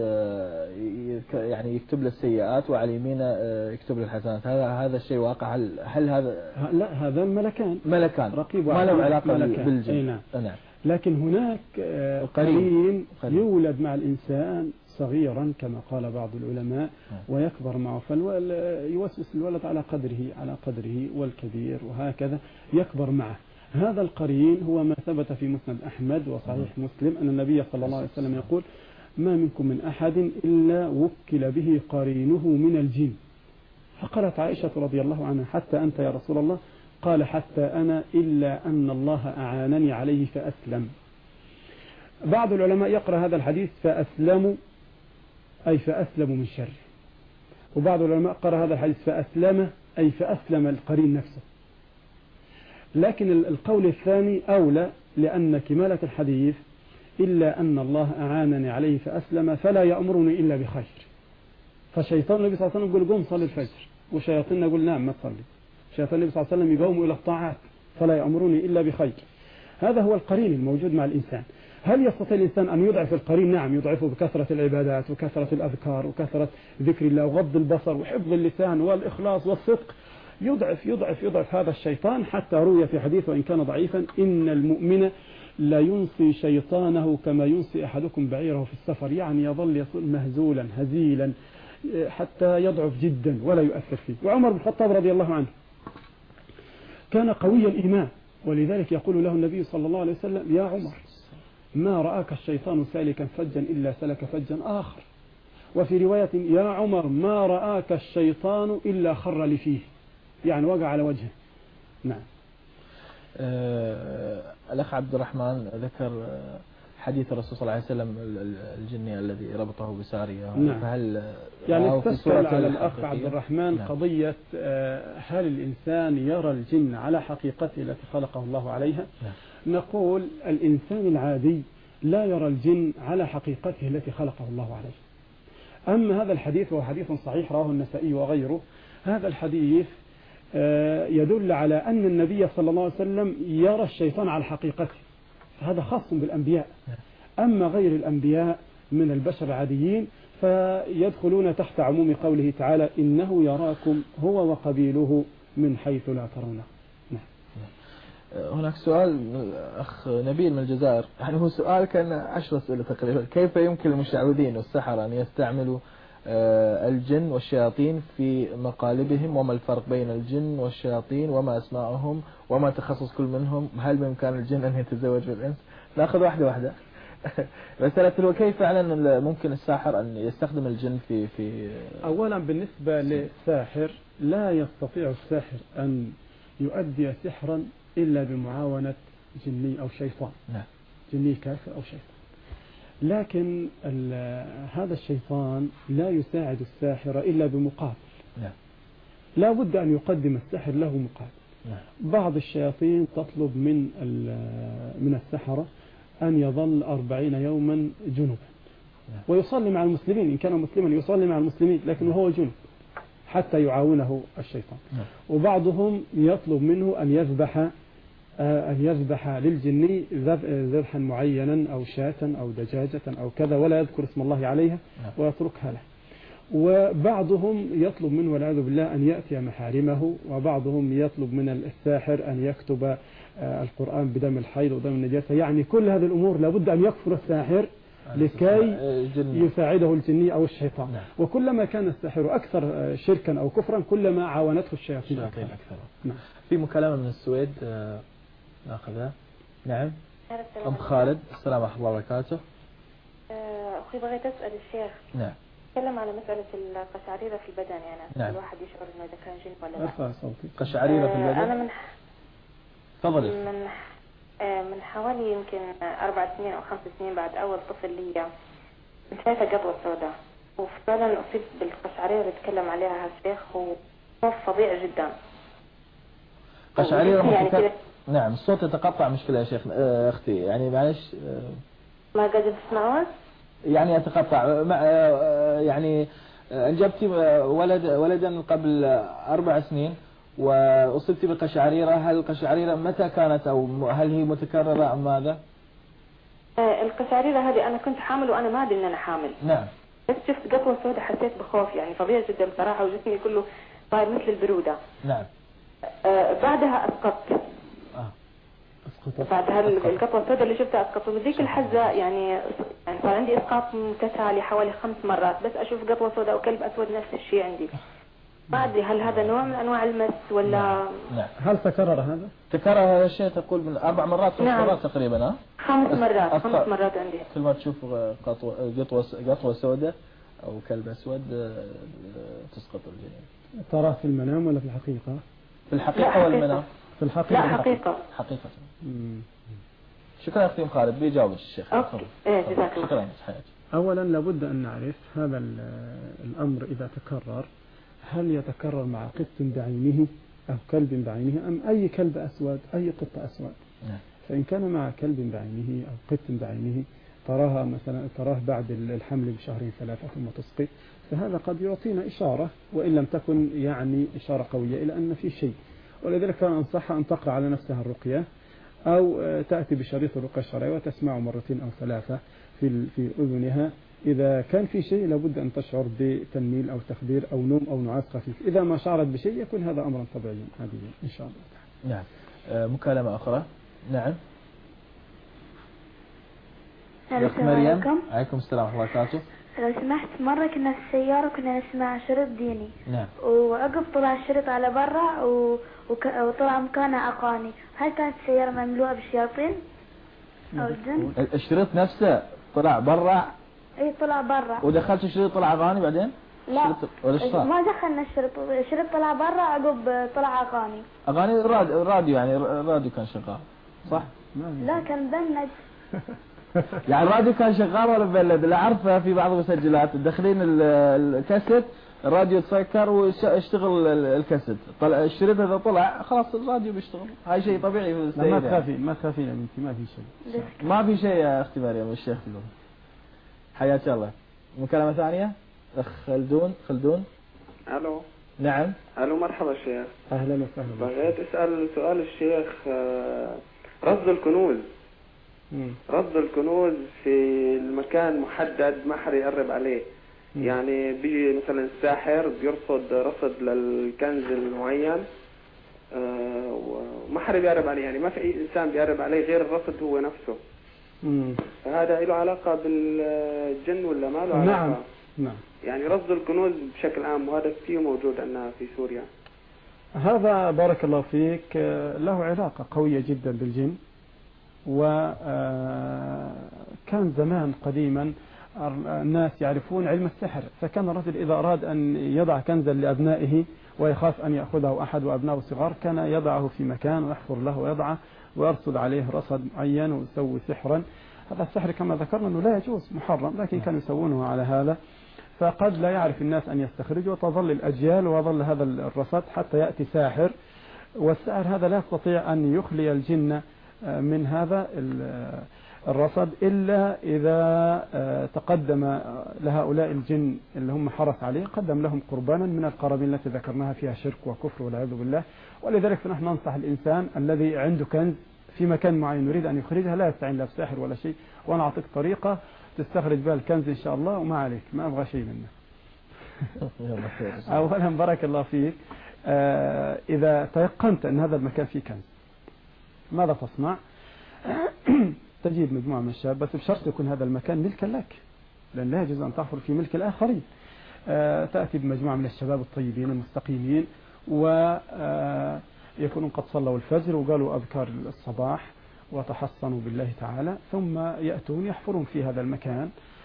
يعني يكتب له السيئات وعلى يمينه يكتب له الحسنات. هذا هذا الشيء واقع؟ هل هل هذا؟ لا، هذا الملكان ملكان رقيب ما له علاقة ملكان. بالجن. أي نعم. نعم. لكن هناك قرين يولد مع الإنسان صغيرا كما قال بعض العلماء ويكبر معه، فيوسوس الولد على قدره على قدره والكبير وهكذا يكبر معه. هذا القرين هو ما ثبت في مسند أحمد وصحيح مسلم أن النبي صلى الله عليه وسلم يقول ما منكم من أحد إلا وكل به قرينه من الجن. فقالت عائشة رضي الله عنها حتى أنت يا رسول الله؟ قال حتى أنا إلا أن الله أعانني عليه فأسلم. بعض العلماء يقرأ هذا الحديث فأسلموا أي فأسلموا من شر، وبعض العلماء قرأ هذا الحديث فأسلم أي فأسلم القرين نفسه. لكن القول الثاني أولى، لأن كمالة الحديث إلا أن الله أعانني عليه فأسلم فلا يأمرني إلا بخير. فشيطان النبي صلى الله عليه وسلم يقول قوم صلي الفجر، وشياطين يقول نعم ما تصلي. شيطان النبي صلى الله عليه وسلم يقوم إلى الطاعات فلا يأمرني إلا بخير. هذا هو القرين الموجود مع الإنسان. هل يستطيع الإنسان أن يضعف القرين؟ نعم يضعفه بكثرة العبادات وكثرة الأذكار وكثرة ذكر الله وغض البصر وحفظ اللسان والإخلاص والصدق. يضعف يضعف يضعف هذا الشيطان، حتى روي في حديث وإن كان ضعيفا إن المؤمن لا ينسي شيطانه كما ينسي أحدكم بعيره في السفر، يعني يظل مهزولا هزيلا حتى يضعف جدا ولا يؤثر فيه. وعمر بن الخطاب رضي الله عنه كان قوي الإيمان، ولذلك يقول له النبي صلى الله عليه وسلم يا عمر ما رآك الشيطان سالكا فجا إلا سلك فجا آخر. وفي رواية يا عمر ما رآك الشيطان إلا خر لفيه، يعني وقع على وجهه. نعم. أه الأخ عبد الرحمن ذكر حديث الرسول صلى الله عليه وسلم الجني الذي ربطه بسارية. نعم. فهل يعني استسأل على الأخ عبد الرحمن نعم. قضية هل الإنسان يرى الجن على حقيقته التي خلقه الله عليها؟ نعم. نقول الإنسان العادي لا يرى الجن على حقيقته التي خلقه الله عليه. أما هذا الحديث وهو حديث صحيح رواه النسائي وغيره، هذا الحديث يدل على أن النبي صلى الله عليه وسلم يرى الشيطان على حقيقته، فهذا خاص بالأنبياء. أما غير الأنبياء من البشر العاديين فيدخلون تحت عموم قوله تعالى إنه يراكم هو وقبيله من حيث لا ترونه. هناك سؤال أخ نبيل من الجزائر، يعني هو سؤال كان عشر أسئلة تقريبا. كيف يمكن للمشعوذين والسحرة أن يستعملوا الجن والشياطين في مقالبهم؟ وما الفرق بين الجن والشياطين؟ وما أسماءهم؟ وما تخصص كل منهم؟ هل بإمكان الجن أن يتزوج بالإنس؟ نأخذ واحدة واحدة. مسألة هو كيف فعلا ممكن الساحر أن يستخدم الجن في في أولا بالنسبة للساحر، لا يستطيع الساحر أن يؤدي سحرا إلا بمعاونة جني أو شيطان. نعم. جني كافر أو شيطان. لكن هذا الشيطان لا يساعد الساحر إلا بمقابل. نعم. لا بد أن يقدم الساحر له مقابل. نعم. بعض الشياطين تطلب من من السحرة أن يظل أربعين يوما جنوبا. نعم. ويصلي مع المسلمين، إن كان مسلما يصلي مع المسلمين، لكن هو جنوب حتى يعاونه الشيطان. نعم. وبعضهم يطلب منه أن يذبح أن يذبح للجني ذبحا معينا أو شاة أو دجاجة أو كذا ولا يذكر اسم الله عليها ويتركها له. وبعضهم يطلب منه والعياذ بالله أن يأتي محارمه، وبعضهم يطلب من الساحر أن يكتب القرآن بدم الحيض ودم النجاسة. يعني كل هذه الأمور لابد أن يكفر الساحر لكي يساعده الجني أو الشيطان. نعم. وكلما كان الساحر أكثر شركا أو كفرا كلما عاونته الشياطين أكثر. أكثر. نعم. في مكالمة من السويد ناخذها. نعم. أم خالد، السلام ورحمة الله وبركاته. أخي بغيت أسأل الشيخ. نعم. تكلم على مسألة القشعريرة في البدن، يعني نعم. الواحد يشعر إنه إذا كان جن ولا لا. ارفع صوتك. قشعريرة في البدن. أنا من تفضلي. من من حوالي يمكن أربع سنين أو خمس سنين بعد أول طفل لي كنت شايفة قطوة سوداء، وفعلا أصيب بالقشعريرة اللي تكلم عليها الشيخ، وخوف فظيع جدا. قشعريرة يعني متك... نعم. الصوت يتقطع، مشكلة يا شيخ آه أختي، يعني معلش آه ما قادر تسمعون؟ يعني يتقطع. آه يعني أنجبتي ولد ولدا قبل أربع سنين وأصبت بقشعريرة. هل القشعريرة متى كانت، أو هل هي متكررة أم ماذا؟ آه القشعريرة هذه أنا كنت حامل وأنا ما أدري إن أنا حامل. نعم. بس شفت قطوة سوداء حسيت بخوف يعني فظيع جدا بصراحة، وجسمي كله صار مثل البرودة. نعم. آه بعدها أسقطت. آه. أسقطت. بعد هالقطوة السوداء اللي شفتها أسقطت، وبذيك الحزة يعني يعني صار عندي إسقاط متتالي حوالي خمس مرات، بس أشوف قطوة سوداء وكلب أسود نفس الشيء عندي. ما أدري هل هذا نوع من أنواع المس ولا. نعم. نعم. هل تكرر هذا؟ تكرر هذا الشيء تقول من أربع مرات خمس نعم. مرات تقريبا. ها؟ خمس مرات أص... خمس مرات عندي. كل ما تشوف قطوة قطوة قطوة سوداء أو كلب أسود تسقط الجنين. تراه في المنام ولا في الحقيقة؟ في الحقيقة ولا المنام؟ في الحقيقة. لا حقيقة. حقيقة. مم. شكرا أختي أم خالد، بيجاوب الشيخ. أوكي. إيه جزاك الله. شكرا حياتي. أولا لابد أن نعرف هذا الأمر إذا تكرر، هل يتكرر مع قط بعينه أو كلب بعينه أم أي كلب أسود أي قط أسود. نعم. فإن كان مع كلب بعينه أو قط بعينه تراها مثلا تراه بعد الحمل بشهرين ثلاثة ثم تسقط، فهذا قد يعطينا إشارة وإن لم تكن يعني إشارة قوية إلى أن في شيء. ولذلك كان أنصحها أن تقرأ على نفسها الرقية أو تأتي بشريط الرقية الشرعية وتسمعه مرتين أو ثلاثة في في أذنها. إذا كان في شيء لابد أن تشعر بتنميل أو تخدير أو نوم أو نعاس خفيف. إذا ما شعرت بشيء يكون هذا أمرا طبيعيا عاديا إن شاء الله. نعم. آه مكالمة أخرى. نعم. السلام عليكم. عليكم السلام ورحمة الله وبركاته. لو سمحت، مرة كنا في السيارة كنا نسمع شريط ديني. نعم. وعقب طلع الشريط على برا و... وك... وطلع مكانه أغاني. هل كانت السيارة مملوءة بالشياطين أو الجن؟ الشريط نفسه طلع برا؟ اي طلع برا. ودخلت الشريط طلع أغاني بعدين؟ لا ما دخلنا الشريط، الشريط طلع برا عقب طلع أغاني. أغاني الراديو يعني الراديو كان شغال صح؟ لا كان بلد. يعني الراديو كان شغال ولا بلد؟ اللي أعرفه في بعض المسجلات تدخلين الكاسيت الراديو تسكر واشتغل الكاسيت، طلع الشريط هذا طلع خلاص الراديو بيشتغل. هاي شيء طبيعي في السيدة. ما تخافين ما تخافين يا بنتي، ما في شيء. ما في شيء يا اختي مريم. الشيخ تقول حياك الله. مكالمة ثانية اخ خلدون. خلدون الو. نعم. الو مرحبا شيخ. اهلا وسهلا. بغيت اسال سؤال الشيخ، رصد الكنوز. مم. رصد الكنوز في المكان محدد ما حد يقرب عليه. مم. يعني بيجي مثلا الساحر بيرصد رصد للكنز المعين وما حد بيقرب عليه، يعني ما في اي انسان بيقرب عليه غير الرصد هو نفسه. مم. فهذا له علاقة بالجن ولا ما له علاقة؟ نعم نعم. يعني رصد الكنوز بشكل عام، وهذا كثير موجود عندنا في سوريا. هذا بارك الله فيك له علاقة قوية جدا بالجن، وكان زمان قديما الناس يعرفون علم السحر، فكان الرجل إذا أراد أن يضع كنزا لأبنائه ويخاف أن يأخذه أحد وأبنائه صغار كان يضعه في مكان ويحفر له ويضعه ويرصد عليه رصد معين ويسوي سحرا. هذا السحر كما ذكرنا أنه لا يجوز، محرم، لكن كانوا يسوونه على هذا، فقد لا يعرف الناس أن يستخرجوا وتظل الأجيال وظل هذا الرصد حتى يأتي ساحر، والساحر هذا لا يستطيع أن يخلي الجن من هذا الرصد إلا إذا تقدم لهؤلاء الجن اللي هم حرص عليه، قدم لهم قربانا من القرابين التي ذكرناها فيها شرك وكفر والعياذ بالله. ولذلك فنحن ننصح الإنسان الذي عنده كنز في مكان معين يريد أن يخرجها لا يستعين لا بساحر ولا شيء، وأنا أعطيك طريقة تستخرج بها الكنز إن شاء الله وما عليك، ما أبغى شيء منه. أولا بارك الله فيك، آه إذا تيقنت أن هذا المكان فيه كنز ماذا تصنع؟ تجيب مجموعة من الشباب، بس بشرط يكون هذا المكان ملكا لك، لأن لا يجوز أن تحفر في ملك الآخرين. آه تأتي بمجموعة من الشباب الطيبين المستقيمين ويكونوا قد صلوا الفجر وقالوا أذكار الصباح وتحصنوا بالله تعالى، ثم يأتون يحفرون في هذا المكان،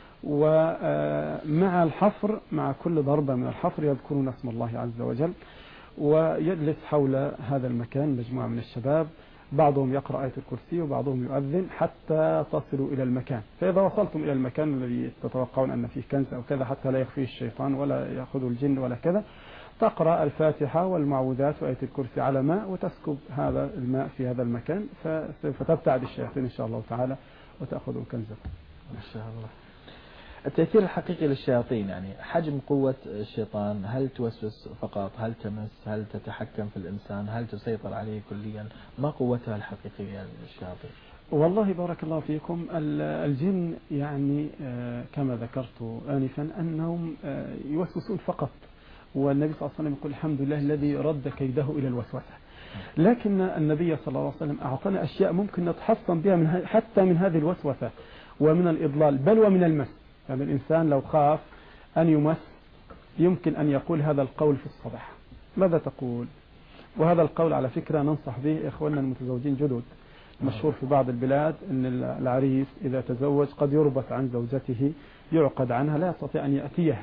ومع الحفر مع كل ضربة من الحفر يذكرون اسم الله عز وجل، ويجلس حول هذا المكان مجموعة من الشباب، بعضهم يقرأ آية الكرسي وبعضهم يؤذن حتى تصلوا إلى المكان. فإذا وصلتم إلى المكان الذي تتوقعون أن فيه كنز أو كذا حتى لا يخفيه الشيطان ولا يأخذ الجن ولا كذا، تقرأ الفاتحة والمعوذات وآية الكرسي على ماء وتسكب هذا الماء في هذا المكان، فتبتعد الشياطين إن شاء الله تعالى وتأخذوا كنزكم. ما شاء الله. التأثير الحقيقي للشياطين، يعني حجم قوة الشيطان، هل توسوس فقط، هل تمس، هل تتحكم في الإنسان، هل تسيطر عليه كليا، ما قوتها الحقيقية للشياطين؟ والله بارك الله فيكم، الجن يعني كما ذكرت آنفا أنهم يوسوسون فقط، والنبي صلى الله عليه وسلم يقول الحمد لله الذي رد كيده إلى الوسوسة، لكن النبي صلى الله عليه وسلم أعطانا أشياء ممكن نتحصن بها من حتى من هذه الوسوسة ومن الإضلال بل ومن المس. يعني الإنسان لو خاف أن يمس يمكن أن يقول هذا القول في الصباح. ماذا تقول؟ وهذا القول على فكرة ننصح به إخواننا المتزوجين جدد، مشهور في بعض البلاد أن العريس إذا تزوج قد يربط عن زوجته، يعقد عنها، لا يستطيع أن يأتيها،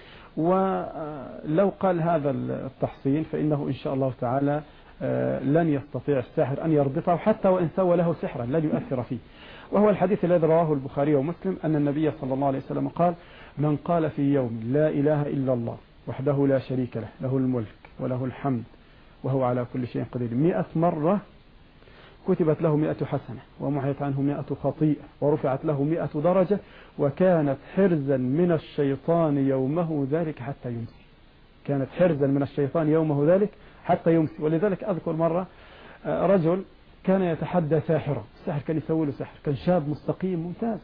ولو قال هذا التحصين فإنه إن شاء الله تعالى لن يستطيع الساحر أن يربطه حتى وإن سوى له سحرا لن يؤثر فيه. وهو الحديث الذي رواه البخاري ومسلم أن النبي صلى الله عليه وسلم قال: من قال في يوم لا إله إلا الله وحده لا شريك له له الملك وله الحمد وهو على كل شيء قدير مئة مرة كتبت له مئة حسنة ومحيت عنه مئة خطيئة ورفعت له مئة درجة وكانت حرزا من الشيطان يومه ذلك حتى يمسي. كانت حرزا من الشيطان يومه ذلك حتى يمسي. ولذلك أذكر مرة رجل كان يتحدى ساحرا، الساحر كان يسوي له سحر، كان شاب مستقيم ممتاز،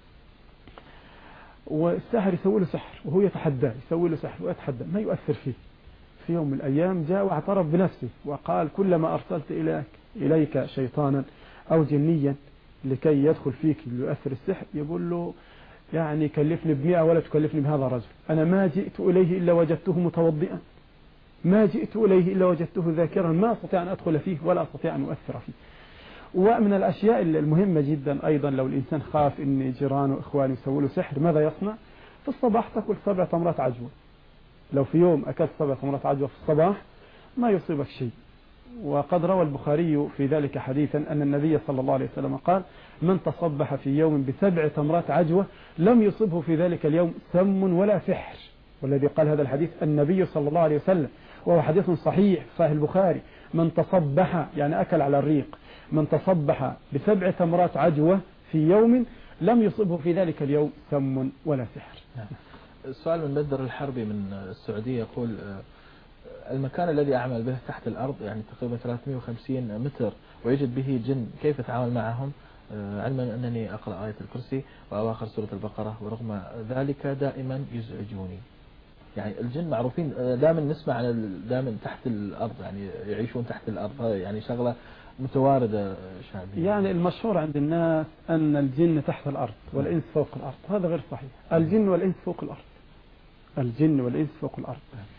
والساحر يسوي له سحر وهو يتحدى يسوي له سحر ويتحدى ما يؤثر فيه. في يوم من الأيام جاء واعترف بنفسه وقال: كلما أرسلت إليك إليك شيطانا أو جنيا لكي يدخل فيك ليؤثر السحر، يقول له: يعني كلفني بمئة ولا تكلفني بهذا الرجل، أنا ما جئت إليه إلا وجدته متوضئا، ما جئت إليه إلا وجدته ذاكرا، ما أستطيع أن أدخل فيه ولا أستطيع أن أؤثر فيه. ومن الأشياء المهمة جدا أيضا لو الإنسان خاف أن جيرانه وإخوانه يسووا له سحر ماذا يصنع؟ في الصباح تأكل سبع تمرات عجوة. لو في يوم أكلت سبع تمرات عجوة في الصباح ما يصيبك شيء. وقد روى البخاري في ذلك حديثا أن النبي صلى الله عليه وسلم قال: من تصبح في يوم بسبع تمرات عجوة لم يصبه في ذلك اليوم سم ولا سحر. والذي قال هذا الحديث النبي صلى الله عليه وسلم، وهو حديث صحيح صحيح البخاري: من تصبح، يعني أكل على الريق، من تصبح بسبع تمرات عجوة في يوم لم يصبه في ذلك اليوم سم ولا سحر. السؤال من بدر الحربي من السعودية يقول: المكان الذي أعمل به تحت الأرض يعني تقريبا ثلاثمئة وخمسين متر ويوجد به جن، كيف أتعامل معهم؟ علما أنني أقرأ آية الكرسي وأواخر سورة البقرة، ورغم ذلك دائما يزعجوني. يعني الجن معروفين، دائما نسمع عن دائما تحت الأرض، يعني يعيشون تحت الأرض، يعني شغلة متواردة شعبية. يعني المشهور عند الناس أن الجن تحت الأرض والإنس فوق الأرض، هذا غير صحيح. الجن والإنس فوق الأرض، الجن والإنس فوق الأرض،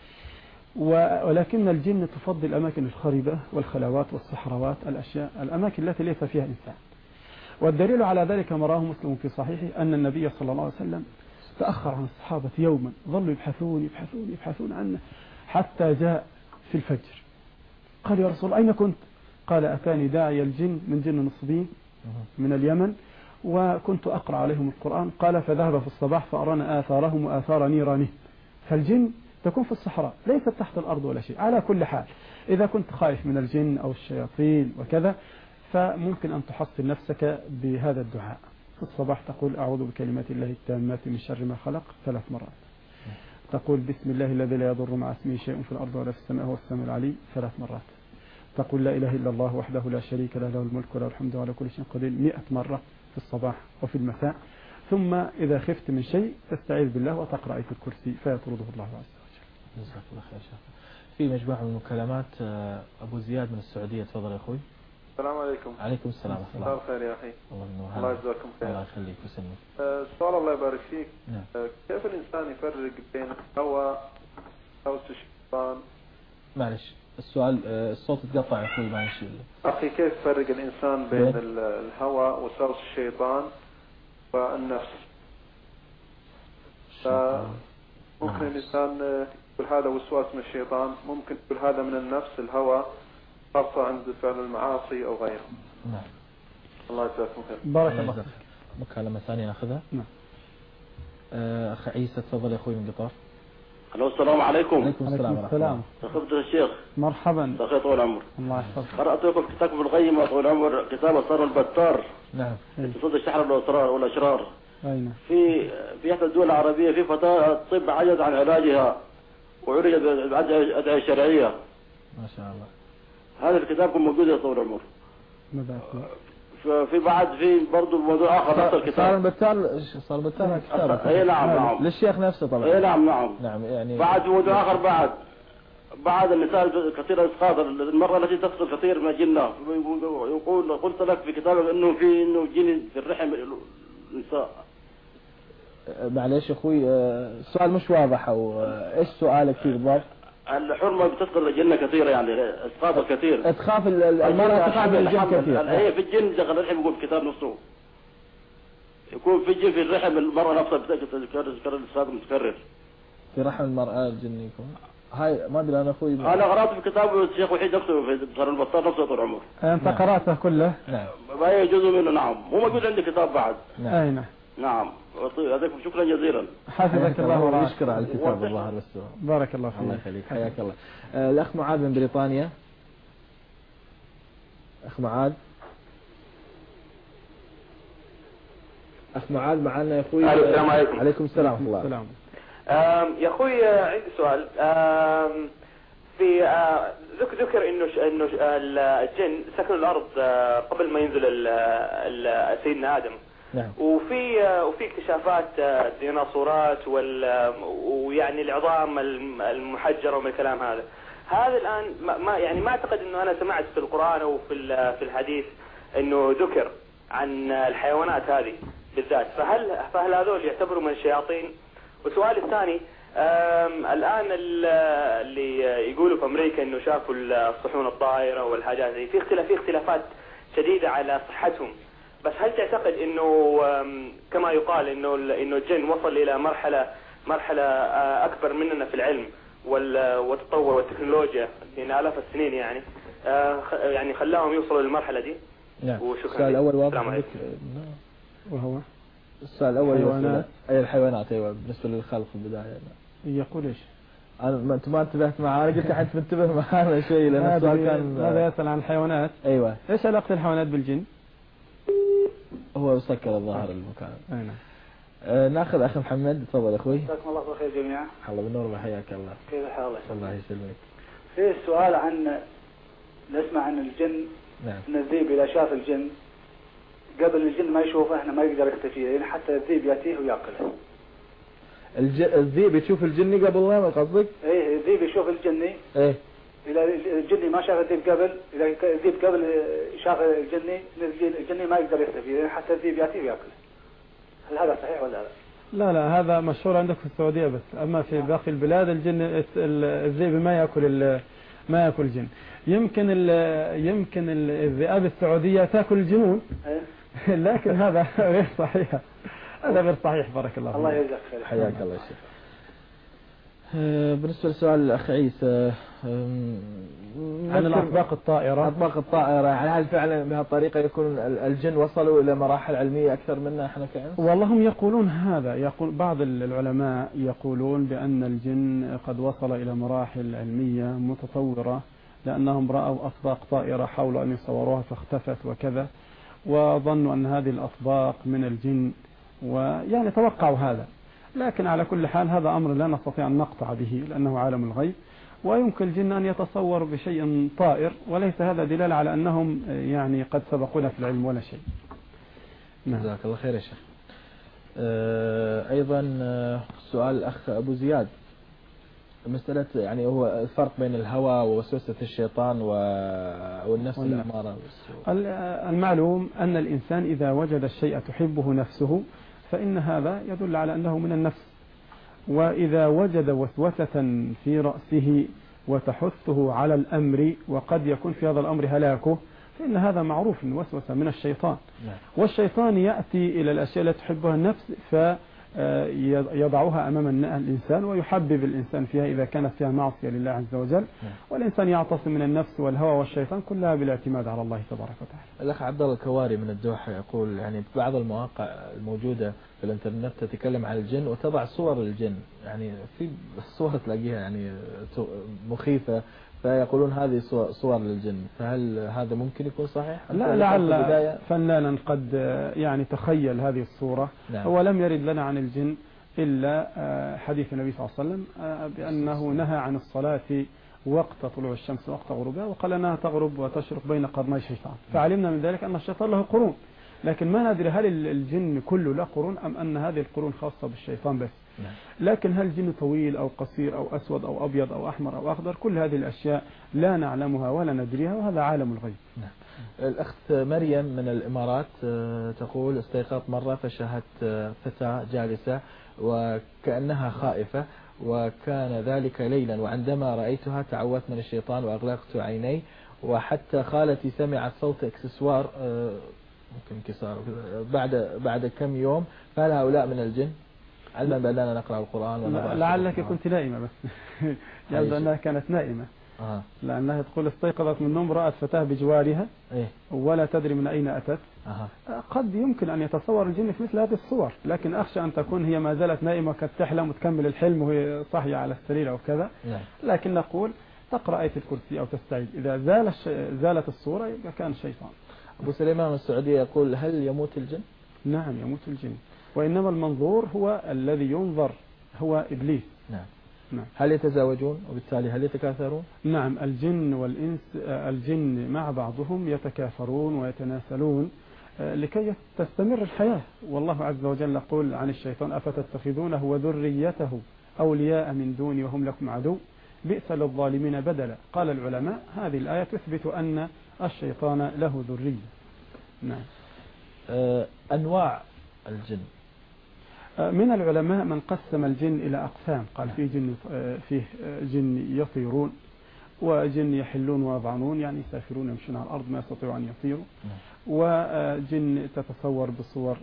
ولكن الجن تفضل الأماكن الخربة والخلوات والصحراوات، الأشياء الأماكن التي ليس فيها إنسان. والدليل على ذلك ما رواه مسلم في صحيحه أن النبي صلى الله عليه وسلم تأخر عن الصحابة يوما، ظلوا يبحثون يبحثون يبحثون عنه حتى جاء في الفجر. قال: يا رسول أين كنت؟ قال: أتاني داعي الجن من جن نصبين من اليمن، وكنت أقرأ عليهم القرآن. قال: فذهب في الصباح فأرانا آثارهم وآثار نيرانه. فالجن تكون في الصحراء ليست تحت الأرض ولا شيء. على كل حال إذا كنت خايف من الجن أو الشياطين وكذا، فممكن أن تحصن نفسك بهذا الدعاء في الصباح، تقول: أعوذ بكلمات الله التامات من شر ما خلق ثلاث مرات. تقول: بسم الله الذي لا يضر مع اسمه شيء في الأرض ولا في السماء هو السميع العليم ثلاث مرات. تقول: لا إله إلا الله وحده لا شريك له، له الملك وله الحمد وعلى كل شيء قدير مئة مرة في الصباح وفي المساء. ثم إذا خفت من شيء تستعيذ بالله وتقرأ آية الكرسي فيطرده الله عز وجل. جزاك الله خير شيخ. في مجموعة من المكالمات. أبو زياد من السعودية، تفضل يا أخوي. السلام عليكم. عليكم السلام ورحمة الله. مساء الخير يا أخي. الله, الله يجزاكم خير. الله يخليك ويسلمك. السؤال الله يبارك فيك. نعم. أه كيف الإنسان يفرق بين الهوى أو الشيطان؟ معلش السؤال الصوت تقطع يا أخوي معلش. أخي كيف يفرق الإنسان بين الهوى وسوس الشيطان والنفس؟ ممكن الإنسان يقول هذا وسواس من الشيطان، ممكن يقول هذا من النفس الهوى، خاصة عند فعل المعاصي أو غيره. نعم. الله يجزاكم خير. بارك الله فيك. مكالمة ثانية ناخذها. نعم. أخ عيسى تفضل يا أخوي من قطار. الو السلام عليكم. عليكم السلام ورحمة الله. فضيلة الشيخ. مرحبا. أخي طول العمر. الله يحفظك. قرأت لكم كتابكم القيم طول العمر، كتاب الصار البتار. نعم. ضد السحر والأشرار. أين؟ في في إحدى الدول العربية في فتاة الطب عجز عن علاجها وعالجت بأدعية شرعية. ما شاء الله. هذا الكتاب موجود يا طول العمر. ماذا؟ في بعد في برضه موضوع آخر نفس الكتاب. صار البتال صار البتال كتاب. اي نعم نعم. للشيخ نفسه طبعا. اي نعم نعم. نعم يعني. بعد موضوع آخر بعد بعد النساء كثير اسقاط، المرأة التي تفصل كثير من الجنة، يقول قلت لك في كتابك انه في انه جن في الرحم النساء. معليش يا اخوي السؤال مش واضح، او ايش سؤالك فيه بالضبط؟ الحرمة بتسقط الجنة كثيرة، يعني اسقاط كثير. تخاف المرأة تخاف من الجن كثير. هي في الجن دخل الرحم، يقول في الكتاب نفسه يكون في جن في الرحم المرأة نفسها بتذكر الاسقاط متكرر في رحم المرأة الجن يكون. هاي ما ادري انا اخوي. انا قرأت في كتاب الشيخ وحيد نفسه في صار البطار نفسه طول عمره. انت نعم. قرأته كله؟ نعم. ما هي جزء منه. نعم. هو موجود عندي كتاب بعد. نعم. اي نعم. نعم. هذاكم شكرا جزيلا. حفظك الله ورعاك. نشكر على الكتاب الظاهر بس. بارك الله فيك. الله يخليك حياك الله. آه الأخ معاذ من بريطانيا. أخ معاذ. أخ معاذ معنا يا أخوي. السلام عليكم. عليكم السلام ورحمة الله. السلام. يا أخوي عندي سؤال. في ذكر إنه إنه الجن سكنوا الأرض قبل ما ينزل سيدنا آدم. نعم. وفي وفي اكتشافات الديناصورات وال ويعني العظام المحجرة ومن الكلام هذا. هذا الآن ما يعني ما أعتقد إنه أنا سمعت في القرآن أو في في الحديث إنه ذكر عن الحيوانات هذه بالذات، فهل فهل هذول يعتبروا من الشياطين؟ والسؤال الثاني، الآن اللي يقولوا في أمريكا إنه شافوا الصحون الطائرة والحاجات هذه، في اختلاف في اختلافات شديدة على صحتهم، بس هل تعتقد إنه كما يقال إنه إنه الجن وصل إلى مرحلة مرحلة أكبر مننا في العلم والتطور والتكنولوجيا في آلاف السنين، يعني يعني خلاهم يوصلوا للمرحلة دي؟ نعم. وشكرا. السؤال الأول واضح. وهو السؤال الأول الحيوانات. أي الحيوانات أيوة بالنسبة للخلق في البداية. يقول إيش؟ أنا ما أنت ما انتبهت معه، أنا قلت حد منتبه معنا شيء لأن السؤال كان هذا يسأل عن الحيوانات. أيوة. إيش علاقة الحيوانات بالجن؟ هو سكر الظاهر المكان. أي نعم. آه ناخذ أخي محمد، تفضل أخوي. جزاكم الله بالخير جميعا. الله بالنور وحياك الله. كيف حالك؟ الله يسلمك. في سؤال عن نسمع عن الجن. نعم. أن الذئب إذا شاف الجن قبل الجن ما يشوفه احنا ما يقدر يختفي، يعني حتى الذئب يأتيه ويأكله. الج... الذئب يشوف الجني قبل ما قصدك؟ ايه الذئب يشوف الجني. ايه. إذا الجني ما شاف الذئب قبل، إذا الذئب قبل شاف الجني الجني ما يقدر يختفي، يعني حتى الذئب يأتيه ويأكله. هل هذا صحيح ولا لا؟ لا لا هذا مشهور عندك في السعودية بس، أما في باقي البلاد الجن الذئب ما يأكل ما يأكل الجن. يمكن ال يمكن الذئاب السعودية تأكل الجنون، لكن هذا غير صحيح. هذا غير صحيح. بارك الله فيك. الله يجزاك خير. حياك الله شيخ. بالنسبة لسؤال الأخ عيسى عن الأطباق الطائرة. أطباق الطائرة، يعني هل فعلا بهالطريقة يكون الجن وصلوا إلى مراحل علمية أكثر منا إحنا كإنس؟ والله هم يقولون هذا، يقول بعض العلماء يقولون بأن الجن قد وصل إلى مراحل علمية متطورة، لأنهم رأوا أطباق طائرة حاولوا أن يصوروها فاختفت وكذا، وظنوا أن هذه الأطباق من الجن، ويعني توقعوا هذا. لكن على كل حال هذا أمر لا نستطيع أن نقطع به لأنه عالم الغيب، ويمكن الجن أن يتصور بشيء طائر، وليس هذا دلالة على أنهم يعني قد سبقونا في العلم ولا شيء. جزاك الله خير يا شيخ. أيضا سؤال الأخ أبو زياد، مسألة يعني هو الفرق بين الهوى ووسوسة الشيطان والنفس الأمارة. المعلوم أن الإنسان إذا وجد الشيء تحبه نفسه فإن هذا يدل على أنه من النفس، وإذا وجد وسوسة في رأسه وتحثه على الأمر وقد يكون في هذا الأمر هلاكه فإن هذا معروف وسوسة من الشيطان. والشيطان يأتي إلى الأشياء التي تحبها النفس فيضعها أمام الإنسان ويحبب الإنسان فيها إذا كانت فيها معصية لله عز وجل، والإنسان يعتصم من النفس والهوى والشيطان كلها بالاعتماد على الله تبارك وتعالى. الأخ عبد الله الكواري من الدوحة يقول يعني بعض المواقع الموجودة في الإنترنت تتكلم عن الجن وتضع صور الجن، يعني في الصور تلاقيها يعني مخيفة، فيقولون هذه صور للجن، فهل هذا ممكن يكون صحيح؟ لا، لعل فنانا قد يعني تخيل هذه الصورة. نعم. هو لم يرد لنا عن الجن إلا حديث النبي صلى الله عليه وسلم بأنه نهى عن الصلاة وقت طلوع الشمس وقت غروبها، وقال أنها تغرب وتشرق بين قرني الشيطان، فعلمنا من ذلك أن الشيطان له قرون، لكن ما ندري هل الجن كله له قرون أم أن هذه القرون خاصة بالشيطان بس. لكن هل الجن طويل أو قصير أو أسود أو أبيض أو أحمر أو أخضر، كل هذه الأشياء لا نعلمها ولا ندريها، وهذا عالم الغيب. نعم. الأخت مريم من الإمارات تقول استيقظت مرة فشاهدت فتاة جالسة وكأنها خائفة، وكان ذلك ليلا، وعندما رأيتها تعوذت من الشيطان وأغلقت عيني، وحتى خالتي سمعت صوت اكسسوار ممكن انكسار بعد بعد كم يوم، فهل هؤلاء من الجن؟ علما بأننا نقرأ القرآن. لعلك كنت نائمة بس يبدو أنها كانت نائمة. آه. لأنها تقول استيقظت من النوم رأت فتاة بجوارها. إيه؟ ولا تدري من أين أتت. آه. قد يمكن أن يتصور الجن في مثل هذه الصور، لكن أخشى أن تكون هي ما زالت نائمة قد تحلم وتكمل الحلم وهي صاحية على السرير أو كذا. نعم. لكن نقول تقرأ آية الكرسي أو تستعيذ، إذا زال الش... زالت الصورة يبقى كان شيطان. أبو سليمان من السعودية يقول هل يموت الجن؟ نعم يموت الجن، وإنما المنظور هو الذي ينظر هو إبليس. نعم. نعم. هل يتزاوجون وبالتالي هل يتكاثرون؟ نعم، الجن والإنس الجن مع بعضهم يتكاثرون ويتناسلون لكي تستمر الحياة، والله عز وجل يقول عن الشيطان أفتتخذونه وذريته أولياء من دوني وهم لكم عدو بئس للظالمين بدلا. قال العلماء هذه الآية تثبت أن الشيطان له ذرية. نعم. أه أنواع الجن، من العلماء من قسم الجن إلى أقسام، قال فيه جن فيه جن يطيرون وجن يحلون ويضعنون يعني يسافرون يمشون على الأرض ما يستطيعوا أن يطيروا، وجن تتصور بصور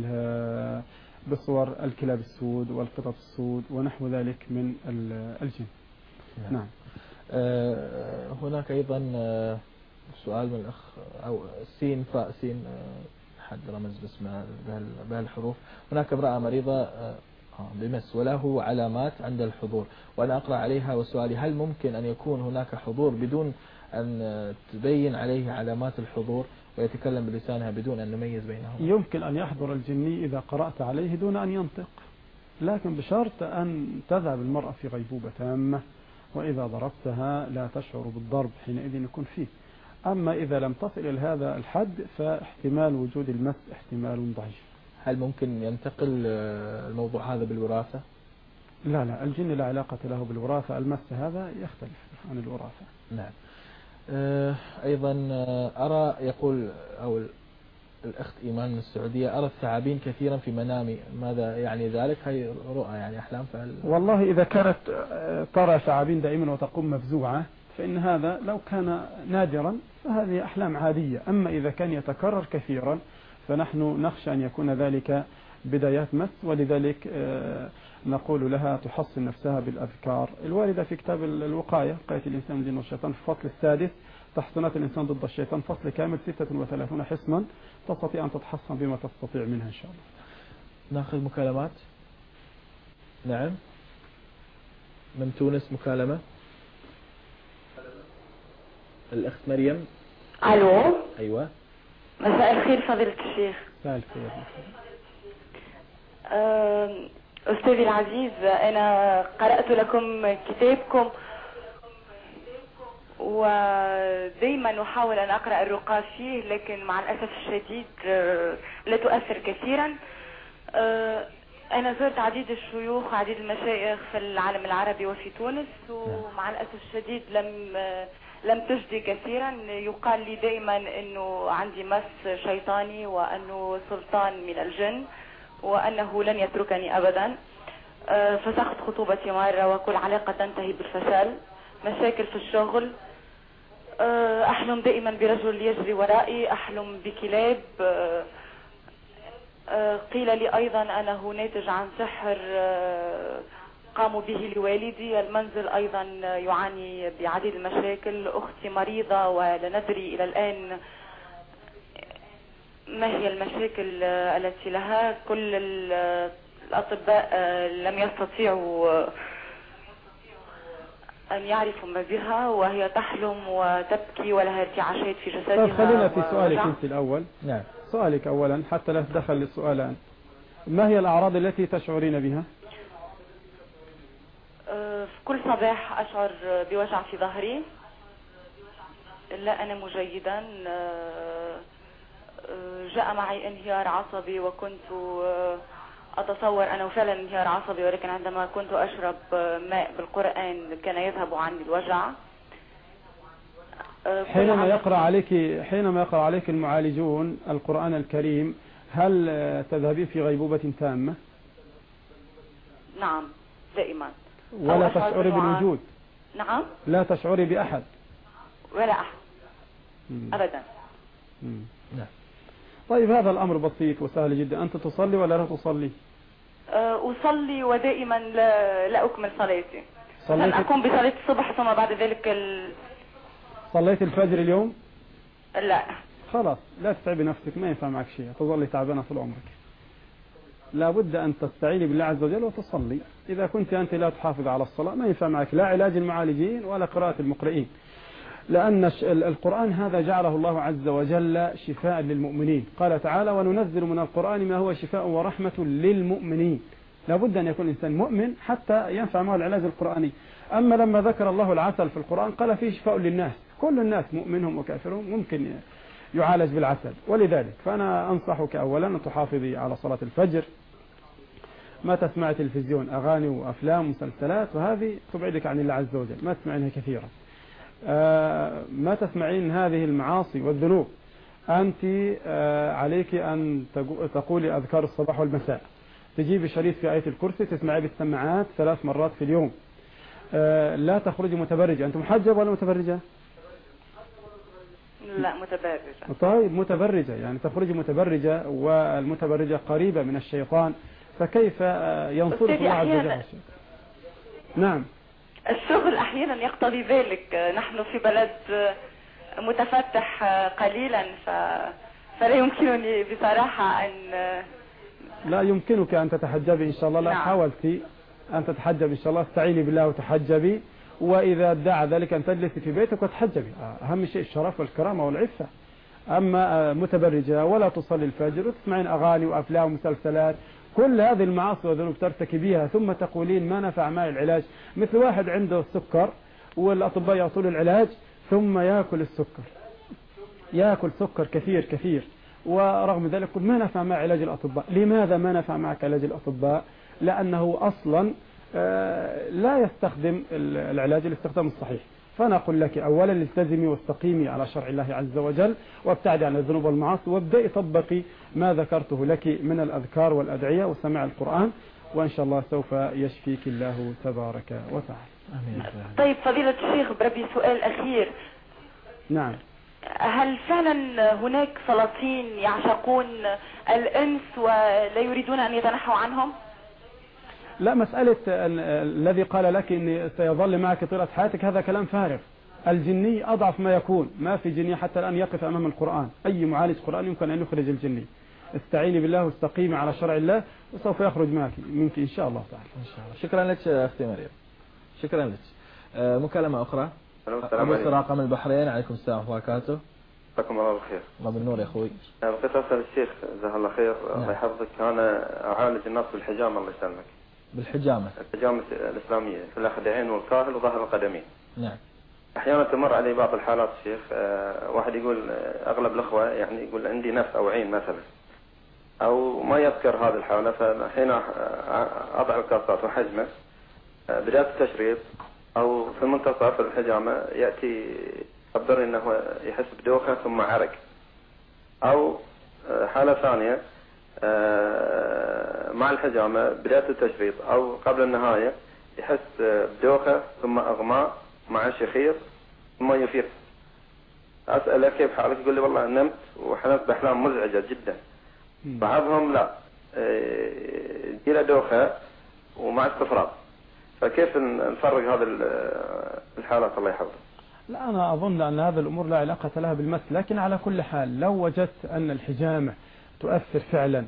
بصور الكلاب السود والقطط السود ونحو ذلك من الجن. نعم, نعم. أه هناك أيضا سؤال من الأخ أو سين فاء سين حد رمز باسمها بهالحروف. هناك امرأة مريضة بمس وله علامات عند الحضور وأنا أقرأ عليها، وسؤالي هل ممكن أن يكون هناك حضور بدون أن تبين عليه علامات الحضور ويتكلم بلسانها بدون أن نميز بينهم؟ يمكن أن يحضر الجني إذا قرأت عليه دون أن ينطق، لكن بشرط أن تذهب المرأة في غيبوبة تامة، وإذا ضربتها لا تشعر بالضرب حينئذ يكون فيه. أما إذا لم تصل إلى هذا الحد فاحتمال وجود المس احتمال ضعيف. هل ممكن ينتقل الموضوع هذا بالوراثة؟ لا لا، الجن لا علاقة له بالوراثة، المس هذا يختلف عن الوراثة. نعم. أيضا أرى يقول أو الأخت إيمان من السعودية أرى الثعابين كثيرا في منامي، ماذا يعني ذلك؟ هي رؤى يعني أحلام؟ فهل والله إذا كانت ترى ثعابين دائما وتقوم مفزوعة فإن هذا لو كان نادرا فهذه أحلام عادية، أما إذا كان يتكرر كثيرا فنحن نخشى أن يكون ذلك بدايات مس، ولذلك نقول لها تحصن نفسها بالأذكار الواردة في كتاب الوقاية وقاية الإنسان من الجن والشيطان في الفصل السادس، تحصينات الإنسان ضد الشيطان، فصل كامل ستة وثلاثين حصنا تستطيع أن تتحصن بما تستطيع منها إن شاء الله. ناخذ مكالمات. نعم من تونس مكالمة. الأخت مريم. ألو. أيوة. مساء الخير فضيلة الشيخ. مساء الخير. أستاذي العزيز، أنا قرأت لكم كتابكم ودائما أحاول أن أقرأ الرقى فيه، لكن مع الأسف الشديد لا تؤثر كثيرا. أنا زرت عديد الشيوخ وعديد المشايخ في العالم العربي وفي تونس، ومع الأسف الشديد لم لم تجدي كثيرا. يقال لي دائما أنه عندي مس شيطاني وأنه سلطان من الجن وأنه لن يتركني أبدا. فسخت خطوبتي مرة وكل علاقة تنتهي بالفشل، مشاكل في الشغل، أحلم دائما برجل يجري ورائي، أحلم بكلاب. قيل لي أيضا أنه ناتج عن سحر قاموا به لوالدي. المنزل أيضا يعاني بعديد المشاكل، أختي مريضة ولا ندري إلى الآن ما هي المشاكل التي لها. كل الأطباء لم يستطيعوا أن يعرفوا ما بها، وهي تحلم وتبكي ولها ارتعاشات في جسدها. طيب خلينا في سؤالك أنت الأول. نعم. سؤالك أولا حتى لا تدخل للسؤال. ما هي الأعراض التي تشعرين بها؟ في كل صباح أشعر بوجع في ظهري، لا أنام جيدا، جاء معي انهيار عصبي وكنت أتصور أنه فعلا انهيار عصبي، ولكن عندما كنت أشرب ماء بالقرآن كان يذهب عني الوجع. حينما يقرأ عليك حينما يقرأ عليك المعالجون القرآن الكريم هل تذهبين في غيبوبة تامة؟ نعم دائما. ولا تشعري بالوجود؟ نعم. لا تشعري بأحد؟ ولا أحد مم. أبدا. مم. نعم. طيب هذا الأمر بسيط وسهل جدا. أنت تصلي ولا لا تصلي؟ أصلي ودائما لا, لا أكمل صلاتي. صليت... أقوم بصلاة الصبح ثم بعد ذلك ال... صليت الفجر اليوم؟ لا. خلاص لا تتعبي نفسك، ما ينفع معك شيء، تظلي تعبانة طول عمرك. لابد أن تستعيني بالله عز وجل وتصلي. إذا كنت أنت لا تحافظ على الصلاة ما ينفع معك لا علاج المعالجين ولا قراءة المقرئين، لأن القرآن هذا جعله الله عز وجل شفاء للمؤمنين. قال تعالى وننزل من القرآن ما هو شفاء ورحمة للمؤمنين. لابد أن يكون الإنسان مؤمن حتى ينفع معه العلاج القرآني. أما لما ذكر الله العسل في القرآن قال فيه شفاء للناس، كل الناس مؤمنهم وكافرهم ممكن يعالج بالعسل. ولذلك فأنا أنصحك أولا أن تحافظي على صلاة الفجر، ما تسمع تلفزيون أغاني وأفلام ومسلسلات، وهذه تبعدك عن الله عز وجل، ما تسمعينها كثيرا. آه ما تسمعين هذه المعاصي والذنوب. أنت آه عليك أن تقولي أذكار الصباح والمساء، تجيبي شريط في آية الكرسي تسمعي بالسماعات ثلاث مرات في اليوم. آه لا تخرجي متبرجة. أنت محجب ولا متبرجة؟ لا متبرجة. طيب متبرجة يعني تخرجي متبرجة، والمتبرجة قريبة من الشيطان، فكيف ينصرف الله عز وجل؟ نعم. الشغل أحيانا يقتضي ذلك، نحن في بلد متفتح قليلا ف... فلا يمكنني بصراحة أن لا يمكنك أن تتحجبي إن شاء الله. لا حاولت أن تتحجبي إن شاء الله استعيني بالله وتحجبي، وإذا دعا ذلك أن تجلسي في بيتك وتحجبي. أهم شيء الشرف والكرامة والعفة. أما متبرجة ولا تصلي الفجر وتسمعين أغاني وأفلام ومسلسلات، كل هذه المعاصي والذنوب ترتكبيها ثم تقولين ما نفع معي العلاج. مثل واحد عنده السكر والأطباء يعطون العلاج ثم يأكل السكر، يأكل سكر كثير كثير، ورغم ذلك يقول ما نفع مع علاج الأطباء. لماذا ما نفع معك علاج الأطباء؟ لأنه أصلا لا يستخدم العلاج الاستخدام الصحيح. فأنا أقول لك أولا التزمي واستقيمي على شرع الله عز وجل، وابتعدي عن الذنوب والمعاصي، وابدأي طبقي ما ذكرته لك من الأذكار والأدعية وسماع القرآن، وإن شاء الله سوف يشفيك الله تبارك وتعالى. آمين. طيب فضيلة الشيخ بربي سؤال أخير. نعم. هل فعلا هناك سلاطين يعشقون الإنس ولا يريدون أن يتنحوا عنهم؟ لا، مسألة الذي قال لك إن سيظل معك طيلة حياتك هذا كلام فارغ. الجني أضعف ما يكون، ما في جني حتى الآن يقف أمام القرآن. أي معالج قرآن يمكن أن يخرج الجني. استعيني بالله واستقيمي على شرع الله وسوف يخرج معك منك إن شاء الله تعالى. إن شاء الله. شكرا لك أختي مريم. شكرا لك. آه مكالمة أخرى. أبو سراقة من البحرين. عليكم السلام ورحمة الله وبركاته. مساكم الله بالخير. الله بالنور يا أخوي. بغيت أسأل الشيخ جزاه الله خير الله يحفظك. أنا أعالج الناس بالحجامة الله يسلمك. بالحجامة. الحجامة الإسلامية في الأخدعين والكاهل وظهر القدمين. نعم. أحيانا تمر علي بعض الحالات الشيخ، أه واحد يقول أغلب الأخوة يعني يقول عندي نفس أو عين مثلا، أو ما يذكر هذه الحالة، فحين أضع الكاسات وحجمه بداية التشريط أو في منتصف الحجامة يأتي يخبرني أنه يحس بدوخة ثم عرق، أو حالة ثانية مع الحجامة بداية التشريط أو قبل النهاية يحس بدوخة ثم أغماء مع شخير ثم يفيق. أسأله كيف حالك؟ يقول لي والله نمت وحلمت بأحلام مزعجة جدا. بعضهم لا يجي دوخة ومع استفراغ. فكيف نفرق هذه الحالات الله يحفظك؟ لا، أنا أظن أن هذه الأمور لا علاقة لها بالمس، لكن على كل حال لو وجدت أن الحجامة تؤثر فعلا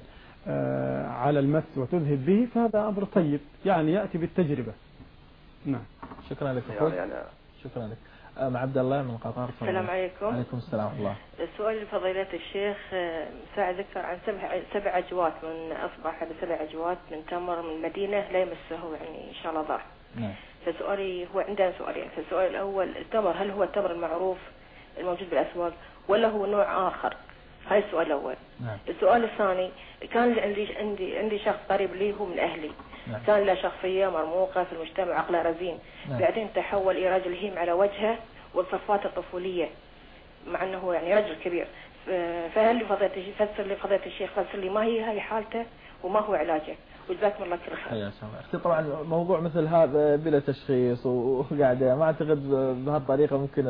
على المس وتذهب به فهذا أمر طيب، يعني يأتي بالتجربة. نعم. شكرا لك أخوي. يعني شكرا لك. أم عبد الله من قطر. السلام عليكم. عليكم السلام ورحمة الله. السؤال لفضيلة الشيخ، ساعة ذكر عن سبع سبع عجوات من أصبح بسبع عجوات من تمر من المدينة لا يمسه يعني إن شاء الله ضار. نعم. فسؤالي هو عندنا سؤالين. فالسؤال الأول التمر هل هو التمر المعروف الموجود بالأسواق ولا هو نوع آخر؟ هاي السؤال الأول. نعم. السؤال الثاني، كان عندي عندي عندي شخص قريب لي هو من أهلي. نعم. كان له شخصية مرموقة في المجتمع عقله رزين. نعم. بعدين تحول إلى رجل هيم على وجهه والصفات الطفولية مع أنه يعني رجل كبير. فهل لفضيلة الشيخ فسر لي فضيلة الشيخ فسر لي ما هي هاي حالته وما هو علاجه؟ وجزاكم الله كل خير. حياك الله. اختي طبعا موضوع مثل هذا بلا تشخيص وقاعدة ما أعتقد بهالطريقة ممكن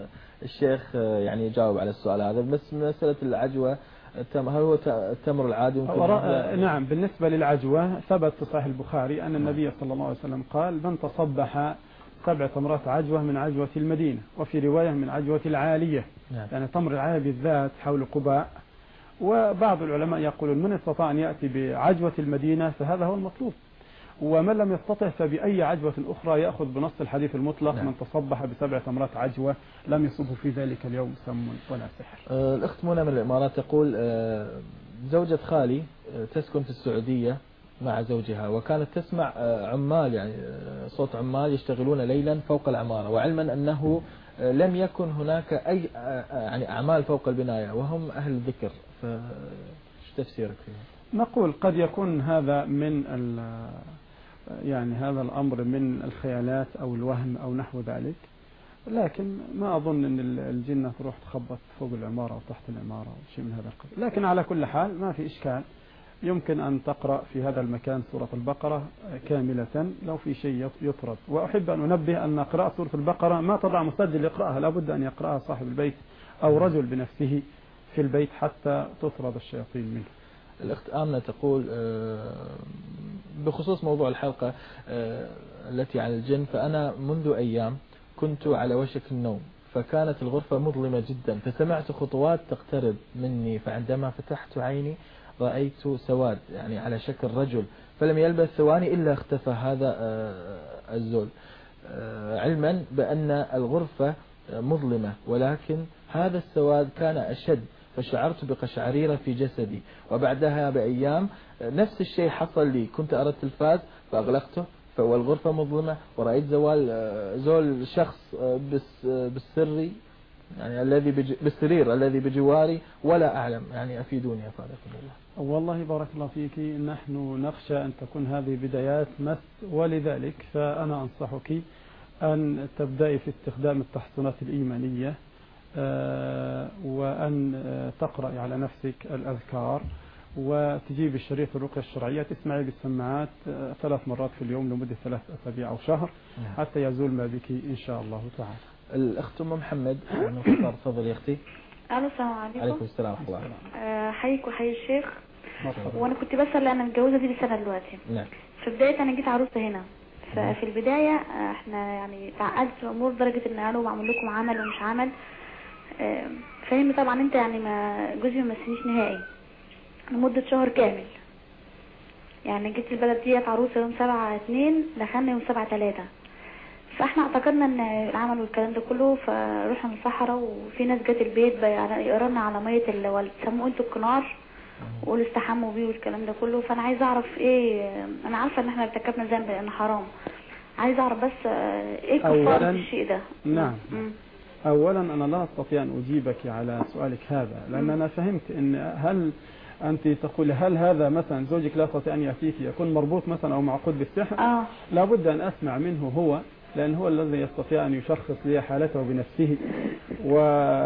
الشيخ يعني يجاوب على السؤال هذا. بس مسألة العجوة هل هو التمر العادي ممكن؟ نعم، بالنسبة للعجوة ثبت في صحيح البخاري أن النبي صلى الله عليه وسلم قال من تصبح سبع تمرات عجوة من عجوة المدينة، وفي رواية من عجوة العالية. نعم. يعني تمر العالية بالذات حول قباء. وبعض العلماء يقولون من استطاع أن يأتي بعجوة المدينة فهذا هو المطلوب، ومن لم يستطع فبأي عجوة أخرى يأخذ بنص الحديث المطلق. نعم. من تصبح بسبع تمرات عجوة لم يصبه في ذلك اليوم سم ولا سحر. أه الأخت منى من الإمارات تقول أه زوجة خالي تسكن في السعودية مع زوجها، وكانت تسمع أه عمال يعني صوت عمال يشتغلون ليلا فوق العمارة، وعلما أنه لم يكن هناك أي يعني أعمال فوق البناية وهم أهل الذكر، فش تفسيرك فيها؟ نقول قد يكون هذا من يعني هذا الأمر من الخيالات أو الوهم أو نحو ذلك، لكن ما أظن أن الجنة تروح تخبط فوق العمارة أو تحت العمارة أو شيء من هذا القبيل. لكن على كل حال ما في إشكال، يمكن أن تقرأ في هذا المكان سورة البقرة كاملة لو في شيء يطرد. وأحب أن أنبه أن قراءة سورة البقرة ما تضع مسجل يقرأها، لابد أن يقرأها صاحب البيت أو رجل بنفسه في البيت حتى تطرد الشياطين منه. الأخت آمنة تقول بخصوص موضوع الحلقة التي عن الجن، فأنا منذ أيام كنت على وشك النوم فكانت الغرفة مظلمة جدا، فسمعت خطوات تقترب مني، فعندما فتحت عيني رأيت سواد يعني على شكل رجل، فلم يلبث ثواني إلا اختفى هذا الزول، علما بأن الغرفة مظلمة، ولكن هذا السواد كان أشد، فشعرت بقشعريرة في جسدي. وبعدها بأيام نفس الشيء حصل لي، كنت أرى التلفاز فأغلقته والغرفة مظلمة، ورأيت زوال زول شخص بالسري يعني الذي بالسرير الذي بجواري ولا أعلم، يعني أفيدوني أفادكم الله. والله بارك الله فيك، نحن نخشى أن تكون هذه بدايات مس، ولذلك فأنا أنصحك أن تبدأي في استخدام التحصينات الإيمانية، وأن تقرأي على نفسك الأذكار، وتجيب الشريط الرقية الشرعية تسمعي بالسماعات ثلاث مرات في اليوم لمدة ثلاث أسابيع أو شهر حتى يزول ما بك إن شاء الله تعالى. الأخت أم محمد من قطر، تفضلي يا أختي. ألو السلام عليكم. عليكم السلام ورحمة الله. أه حيك وحي الشيخ. مرحبا. وأنا كنت بسأل لأن متجوزة دي سنة دلوقتي. نعم. في بداية أنا جيت عروسة هنا، ففي البداية احنا يعني تعقدت في الأمور لدرجة إن قالوا بعمل لكم عمل ومش عمل. أه فهمني طبعا أنت يعني ما جوزي ما مسنيش نهائي لمدة شهر كامل. يعني جيت البلد ديت عروسة يوم سبعة اتنين، دخلنا يوم سبعة تلاتة، فاحنا اعتقدنا ان العمل والكلام ده كله، فروحنا من الصحراء وفي ناس جت البيت يقررنا على مية اللي بتسموه انتوا الكنار وقولوا استحموا بيه والكلام ده كله. فانا عايزه اعرف ايه، انا عارفه ان احنا ارتكبنا ذنب لان حرام، عايزه اعرف بس ايه كفاره الشيء ده. نعم. م. اولا انا لا استطيع ان اجيبك على سؤالك هذا، لان انا فهمت ان هل أنت تقول هل هذا مثلا زوجك لا يستطيع أن يأتيك يكون مربوط مثلا أو معقود بالسحر؟ آه. لابد أن أسمع منه هو، لأن هو الذي يستطيع أن يشخص لي حالته بنفسه، و...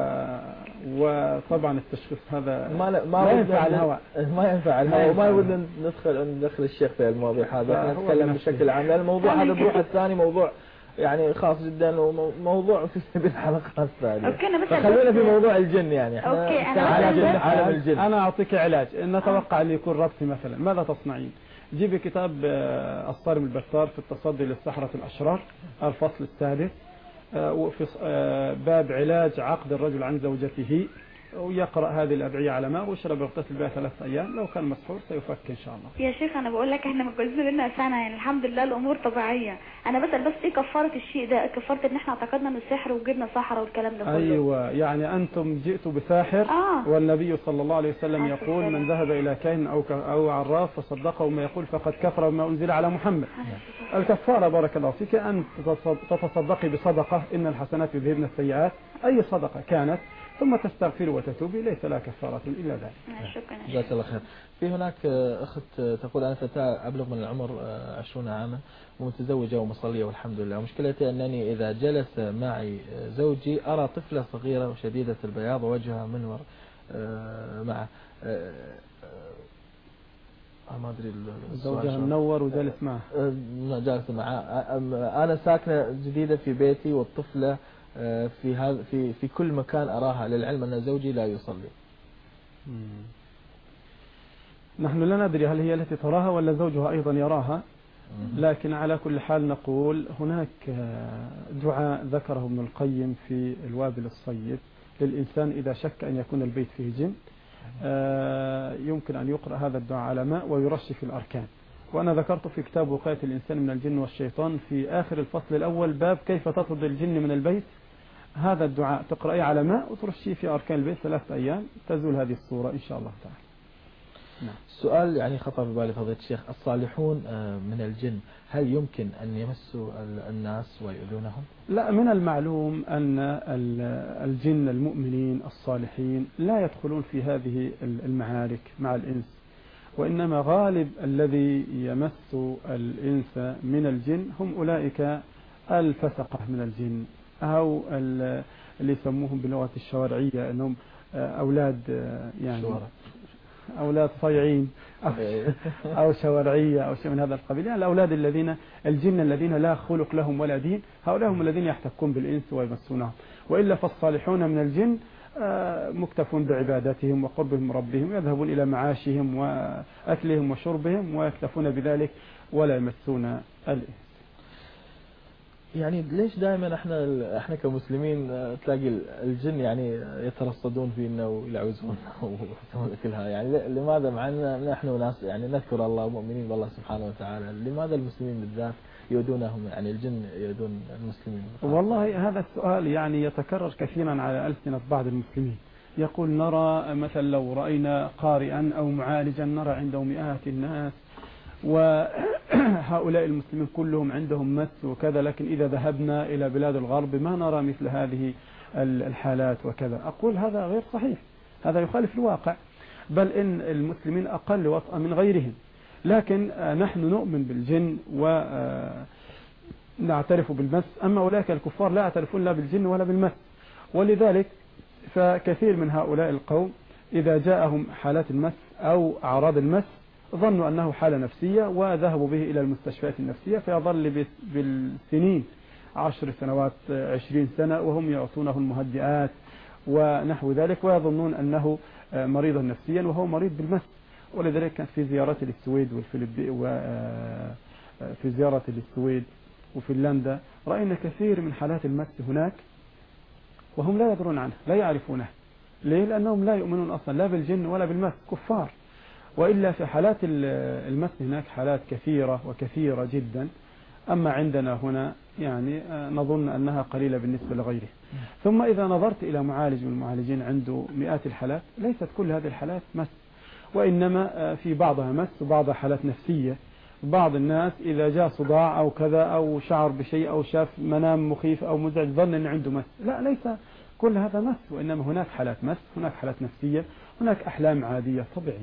وطبعا التشخيص هذا ما لا ما ينفع الهواء، ما ينفع الهواء، وما يود ندخل ندخل الشيخ في المواضيع هذا، نتكلم بشكل عام، لأن الموضوع هذا بروح الثاني موضوع يعني خاص جدا وموضوع في سبيل الحلقة الثانية. فخلونا في موضوع الجن، يعني احنا أوكي أنا عالم عالم الجن. أنا أعطيك علاج، نتوقع أن يكون ربطي مثلا، ماذا تصنعين؟ جيبي كتاب الصارم البتار في التصدي للسحرة الأشرار الفصل السادس، وفي باب علاج عقد الرجل عن زوجته، ويقرأ هذه الأدعية على ماء ويشرب يغتسل بها ثلاث أيام، لو كان مسحور سيفك إن شاء الله. يا شيخ أنا بقول لك إحنا متجوزين لنا سنة، يعني الحمد لله الأمور طبيعية. أنا بسأل بس إيه كفارة الشيء ده؟ كفارة إن إحنا اعتقدنا إنه سحر وجبنا سحرة والكلام ده كله. أيوة، يعني أنتم جئتوا بساحر، آه. والنبي صلى الله عليه وسلم آه يقول من ذهب إلى كاهن أو أو عراف فصدقه ما يقول فقد كفر بما أنزل على محمد. آه. الكفارة بارك الله فيك أن تتصدقي بصدقة، إن الحسنات يذهبن السيئات، أي صدقة كانت، ثم تستغفر وتتوبي، ليس لا كفارة إلا ذلك. شكرا. جزاك الله خير. في هناك أخت تقول أنا فتاة أبلغ من العمر عشرين عاما ومتزوجة ومصلية والحمد لله، مشكلتي أنني إذا جلس معي زوجي أرى طفلة صغيرة وشديدة البياض ووجهها منور معه، ما أدري زوجها منور وجالس معه. جالس معه. أنا ساكنة جديدة في بيتي والطفلة في هذا في في كل مكان أراها، للعلم أن زوجي لا يصلي. مم. نحن لا ندري هل هي التي تراها ولا زوجها أيضا يراها، لكن على كل حال نقول هناك دعاء ذكره ابن القيم في الوابل الصيب للإنسان إذا شك أن يكون البيت فيه جن، يمكن أن يقرأ هذا الدعاء على ماء ويرش في الأركان. وأنا ذكرت في كتاب وقاية الإنسان من الجن والشيطان في آخر الفصل الأول باب كيف تطرد الجن من البيت، هذا الدعاء تقرأيه على ماء وترشيه في أركان البيت ثلاثة أيام تزول هذه الصورة إن شاء الله تعالى. نعم. سؤال يعني خطر في بالي فضيلة الشيخ، الصالحون من الجن هل يمكن أن يمسوا الناس ويؤذونهم؟ لا، من المعلوم أن الجن المؤمنين الصالحين لا يدخلون في هذه المعارك مع الإنس، وإنما غالب الذي يمس الإنس من الجن هم أولئك الفسقة من الجن، أو اللي يسموهم بلغة الشوارعية أنهم أولاد يعني أولاد صيعين أو, أو شوارعية أو شيء من هذا القبيل، يعني الأولاد الذين الجن الذين لا خلق لهم ولا دين، هؤلاء هم الذين يحتكون بالإنس ويمسونهم. وإلا فالصالحون من الجن مكتفون بعبادتهم وقربهم من ربهم، يذهبون إلى معاشهم وأكلهم وشربهم ويكتفون بذلك ولا يمسون الإنس. يعني ليش دائما احنا احنا كمسلمين تلاقي الجن يعني يترصدون فينا ويلعوزون ويسوون كلها، يعني لماذا مع ان نحن ناس يعني نذكر الله ومؤمنين بالله سبحانه وتعالى، لماذا المسلمين بالذات يؤذونهم، يعني الجن يؤذون المسلمين؟ والله هذا السؤال يعني يتكرر كثيرا على ألسنة بعض المسلمين، يقول نرى مثلا لو رأينا قارئا أو معالجا نرى عنده مئات الناس وهؤلاء المسلمين كلهم عندهم مس وكذا، لكن إذا ذهبنا إلى بلاد الغرب ما نرى مثل هذه الحالات وكذا. أقول هذا غير صحيح، هذا يخالف الواقع، بل إن المسلمين أقل وطأ من غيرهم، لكن نحن نؤمن بالجن ونعترف بالمس، أما أولئك الكفار لا يعترفون لا بالجن ولا بالمس. ولذلك فكثير من هؤلاء القوم إذا جاءهم حالات المس أو أعراض المس ظنوا أنه حالة نفسية وذهبوا به إلى المستشفيات النفسية، فيظل بالسنين عشر سنوات عشرين سنة وهم يعطونه المهدئات ونحو ذلك ويظنون أنه مريض نفسيا وهو مريض بالمس. ولذلك كانت في زيارة للسويد والفلبين وفي زيارة للسويد وفنلندا رأينا كثير من حالات المس هناك وهم لا يدرون عنه لا يعرفونه. ليه؟ لأنهم لا يؤمنون أصلا لا بالجن ولا بالمس، كفار. وإلا في حالات المس هناك حالات كثيرة وكثيرة جدا، أما عندنا هنا يعني نظن أنها قليلة بالنسبة لغيره. ثم إذا نظرت إلى معالج من المعالجين عنده مئات الحالات، ليست كل هذه الحالات مس، وإنما في بعضها مس وبعضها حالات نفسية. بعض الناس إذا جاء صداع أو كذا أو شعر بشيء أو شاف منام مخيف أو مزعج ظن أن عنده مس، لا ليس كل هذا مس، وإنما هناك حالات مس، هناك حالات نفسية، هناك أحلام عادية طبيعية.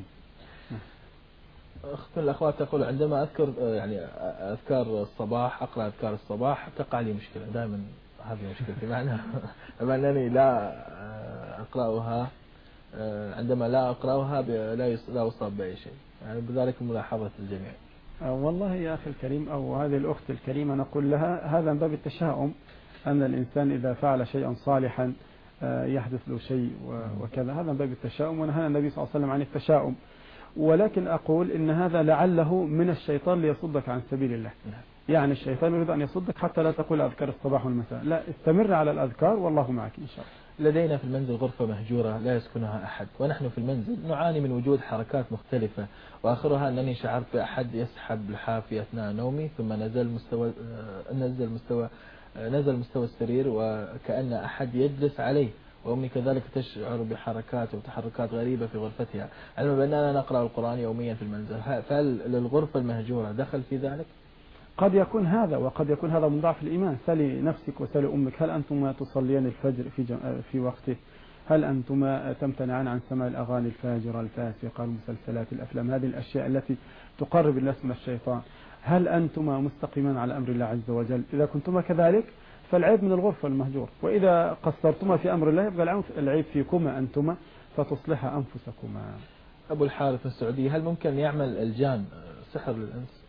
أخت الأخوات تقول عندما أذكر يعني أذكار الصباح أقرأ أذكار الصباح تقع لي مشكلة دائما، هذه مشكلتي معناها أما أنني لا أقرأها، عندما لا أقرأها لا لا أصاب بأي شيء، يعني بذلك ملاحظة الجميع. والله يا أخي الكريم أو هذه الأخت الكريمة نقول لها هذا من باب التشاؤم، أن الإنسان إذا فعل شيئا صالحا يحدث له شيء وكذا، هذا من باب التشاؤم، ونهى النبي صلى الله عليه وسلم عن التشاؤم. ولكن أقول إن هذا لعله من الشيطان ليصدك عن سبيل الله، يعني الشيطان يريد أن يصدك حتى لا تقول أذكار الصباح والمساء، لا استمر على الأذكار والله معك إن شاء الله. لدينا في المنزل غرفة مهجورة لا يسكنها أحد، ونحن في المنزل نعاني من وجود حركات مختلفة، وآخرها أنني شعرت بأحد يسحب لحافي أثناء نومي، ثم نزل مستوى نزل مستوى نزل مستوى السرير وكأن أحد يجلس عليه، وأمي كذلك تشعر بحركات وتحركات غريبة في غرفتها، علما بأننا نقرأ القرآن يوميا في المنزل. فهل للغرفة المهجورة دخل في ذلك؟ قد يكون هذا، وقد يكون هذا من ضعف الإيمان. سلي نفسك وسلي أمك، هل أنتما تصليان الفجر في في وقته؟ هل أنتما تمتنعان عن سماع الأغاني الفاجرة الفاسقة المسلسلات الأفلام، هذه الأشياء التي تقرب الناس من الشيطان؟ هل أنتما مستقيمان على أمر الله عز وجل؟ إذا كنتما كذلك فالعيب من الغرفة المهجور، وإذا قصرتما في أمر الله يبقى العيب فيكما أنتما فتصلح أنفسكما. أبو الحارث السعودي، هل ممكن يعمل الجان سحر للإنس؟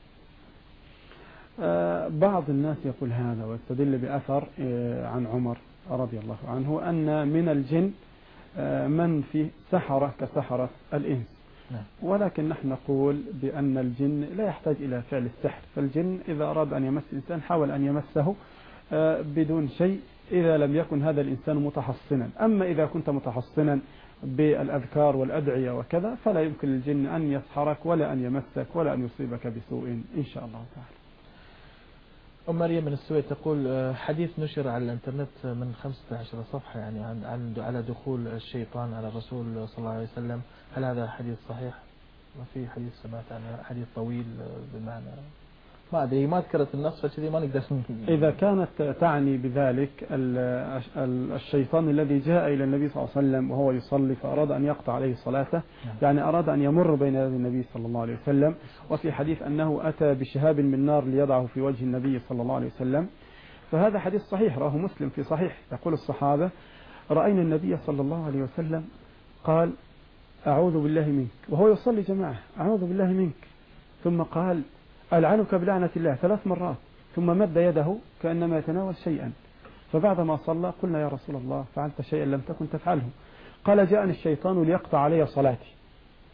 آه بعض الناس يقول هذا ويستدل بأثر آه عن عمر رضي الله عنه أن من الجن آه من فيه سحرة كسحرة الإنس، ولكن نحن نقول بأن الجن لا يحتاج إلى فعل السحر، فالجن إذا أراد أن يمس إنسان حاول أن يمسه بدون شيء إذا لم يكن هذا الإنسان متحصنا. أما إذا كنت متحصنا بالأذكار والأدعية وكذا فلا يمكن للجن أن يسحرك ولا أن يمسك ولا أن يصيبك بسوء إن شاء الله تعالى. أم مريم من السويد تقول حديث نشر على الانترنت من خمسة عشر صفحة يعني عن عن على دخول الشيطان على الرسول صلى الله عليه وسلم، هل هذا حديث صحيح؟ ما في حديث سمعت عنه حديث طويل بمعنى ما أدري ما ذكرت النص فكذي ما نقدر. إذا كانت تعني بذلك الشيطان الذي جاء إلى النبي صلى الله عليه وسلم وهو يصلي فأراد أن يقطع عليه صلاته، يعني أراد أن يمر بين يدي النبي صلى الله عليه وسلم، وفي حديث أنه أتى بشهاب من نار ليضعه في وجه النبي صلى الله عليه وسلم، فهذا حديث صحيح رواه مسلم في صحيح. يقول الصحابة رأينا النبي صلى الله عليه وسلم قال أعوذ بالله منك، وهو يصلي جماعة أعوذ بالله منك، ثم قال ألعنك بلعنة الله ثلاث مرات، ثم مد يده كأنما يتناول شيئا، فبعدما صلى قلنا يا رسول الله فعلت شيئا لم تكن تفعله، قال جاءني الشيطان ليقطع علي صلاتي،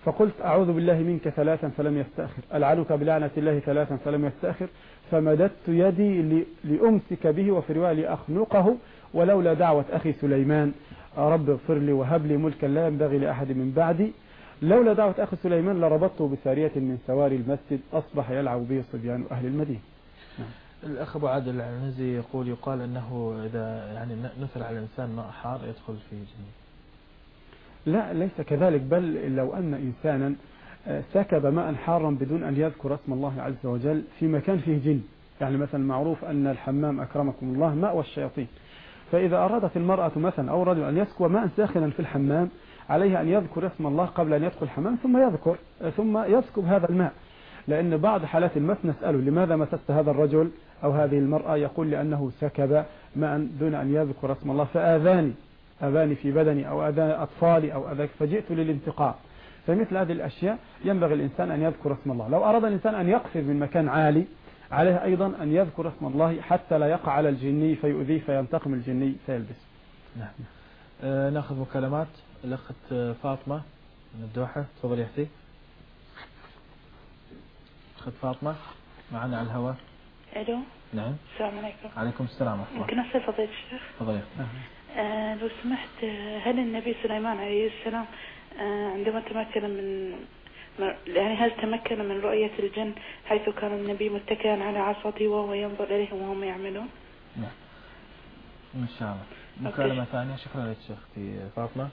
فقلت أعوذ بالله منك ثلاثا فلم يستأخر، ألعنك بلعنة الله ثلاثا فلم يستأخر، فمددت يدي لأمسك به، وفي رواية لأخنقه، ولولا دعوة أخي سليمان رب اغفر لي وهب لي ملكا لا ينبغي لأحد من بعدي، لولا دعوة أخي سليمان لربطته بسارية من سواري المسجد أصبح يلعب به صبيان أهل المدينة. الأخ أبو عادل العنزي يقول يقال أنه إذا يعني نثر على الإنسان ماء حار يدخل في جنين. لا ليس كذلك، بل لو أن إنسانا سكب ماء حارا بدون أن يذكر اسم الله عز وجل في مكان فيه جن، يعني مثلا معروف أن الحمام أكرمكم الله ماء والشياطين، فإذا أرادت المرأة مثلا أو رجل أن يسكب ماء ساخنا في الحمام عليه أن يذكر اسم الله قبل أن يدخل الحمام ثم يذكر ثم يسكب هذا الماء، لأن بعض حالات المس نسأله لماذا مسست هذا الرجل أو هذه المرأة، يقول لأنه سكب ماء دون أن يذكر اسم الله فآذاني أذاني في بدني أو أذان أطفالي أو أذاك فجئت للانتقام. فمثل هذه الأشياء ينبغي الإنسان أن يذكر اسم الله. لو أراد الإنسان أن يقفز من مكان عالي عليه أيضا أن يذكر اسم الله حتى لا يقع على الجني فيؤذيه فينتقم الجني فيلبس. نعم. آه ناخذ مكالمات. الأخت فاطمة من الدوحة، تفضل يا أختي. أخت فاطمة معنا على الهواء. ألو. نعم. السلام عليكم. عليكم السلام ورحمة الله. ممكن أسأل فضيلة الشيخ؟ تفضل. آه لو سمحت، هل النبي سليمان عليه السلام آه عندما تمكن من يعني هل تمكن من رؤية الجن حيث كان النبي متكئا على عصاته وهو ينظر إليهم وهم يعملون؟ نعم إن شاء الله. مكالمة ثانية. شكرا لك أختي فاطمة.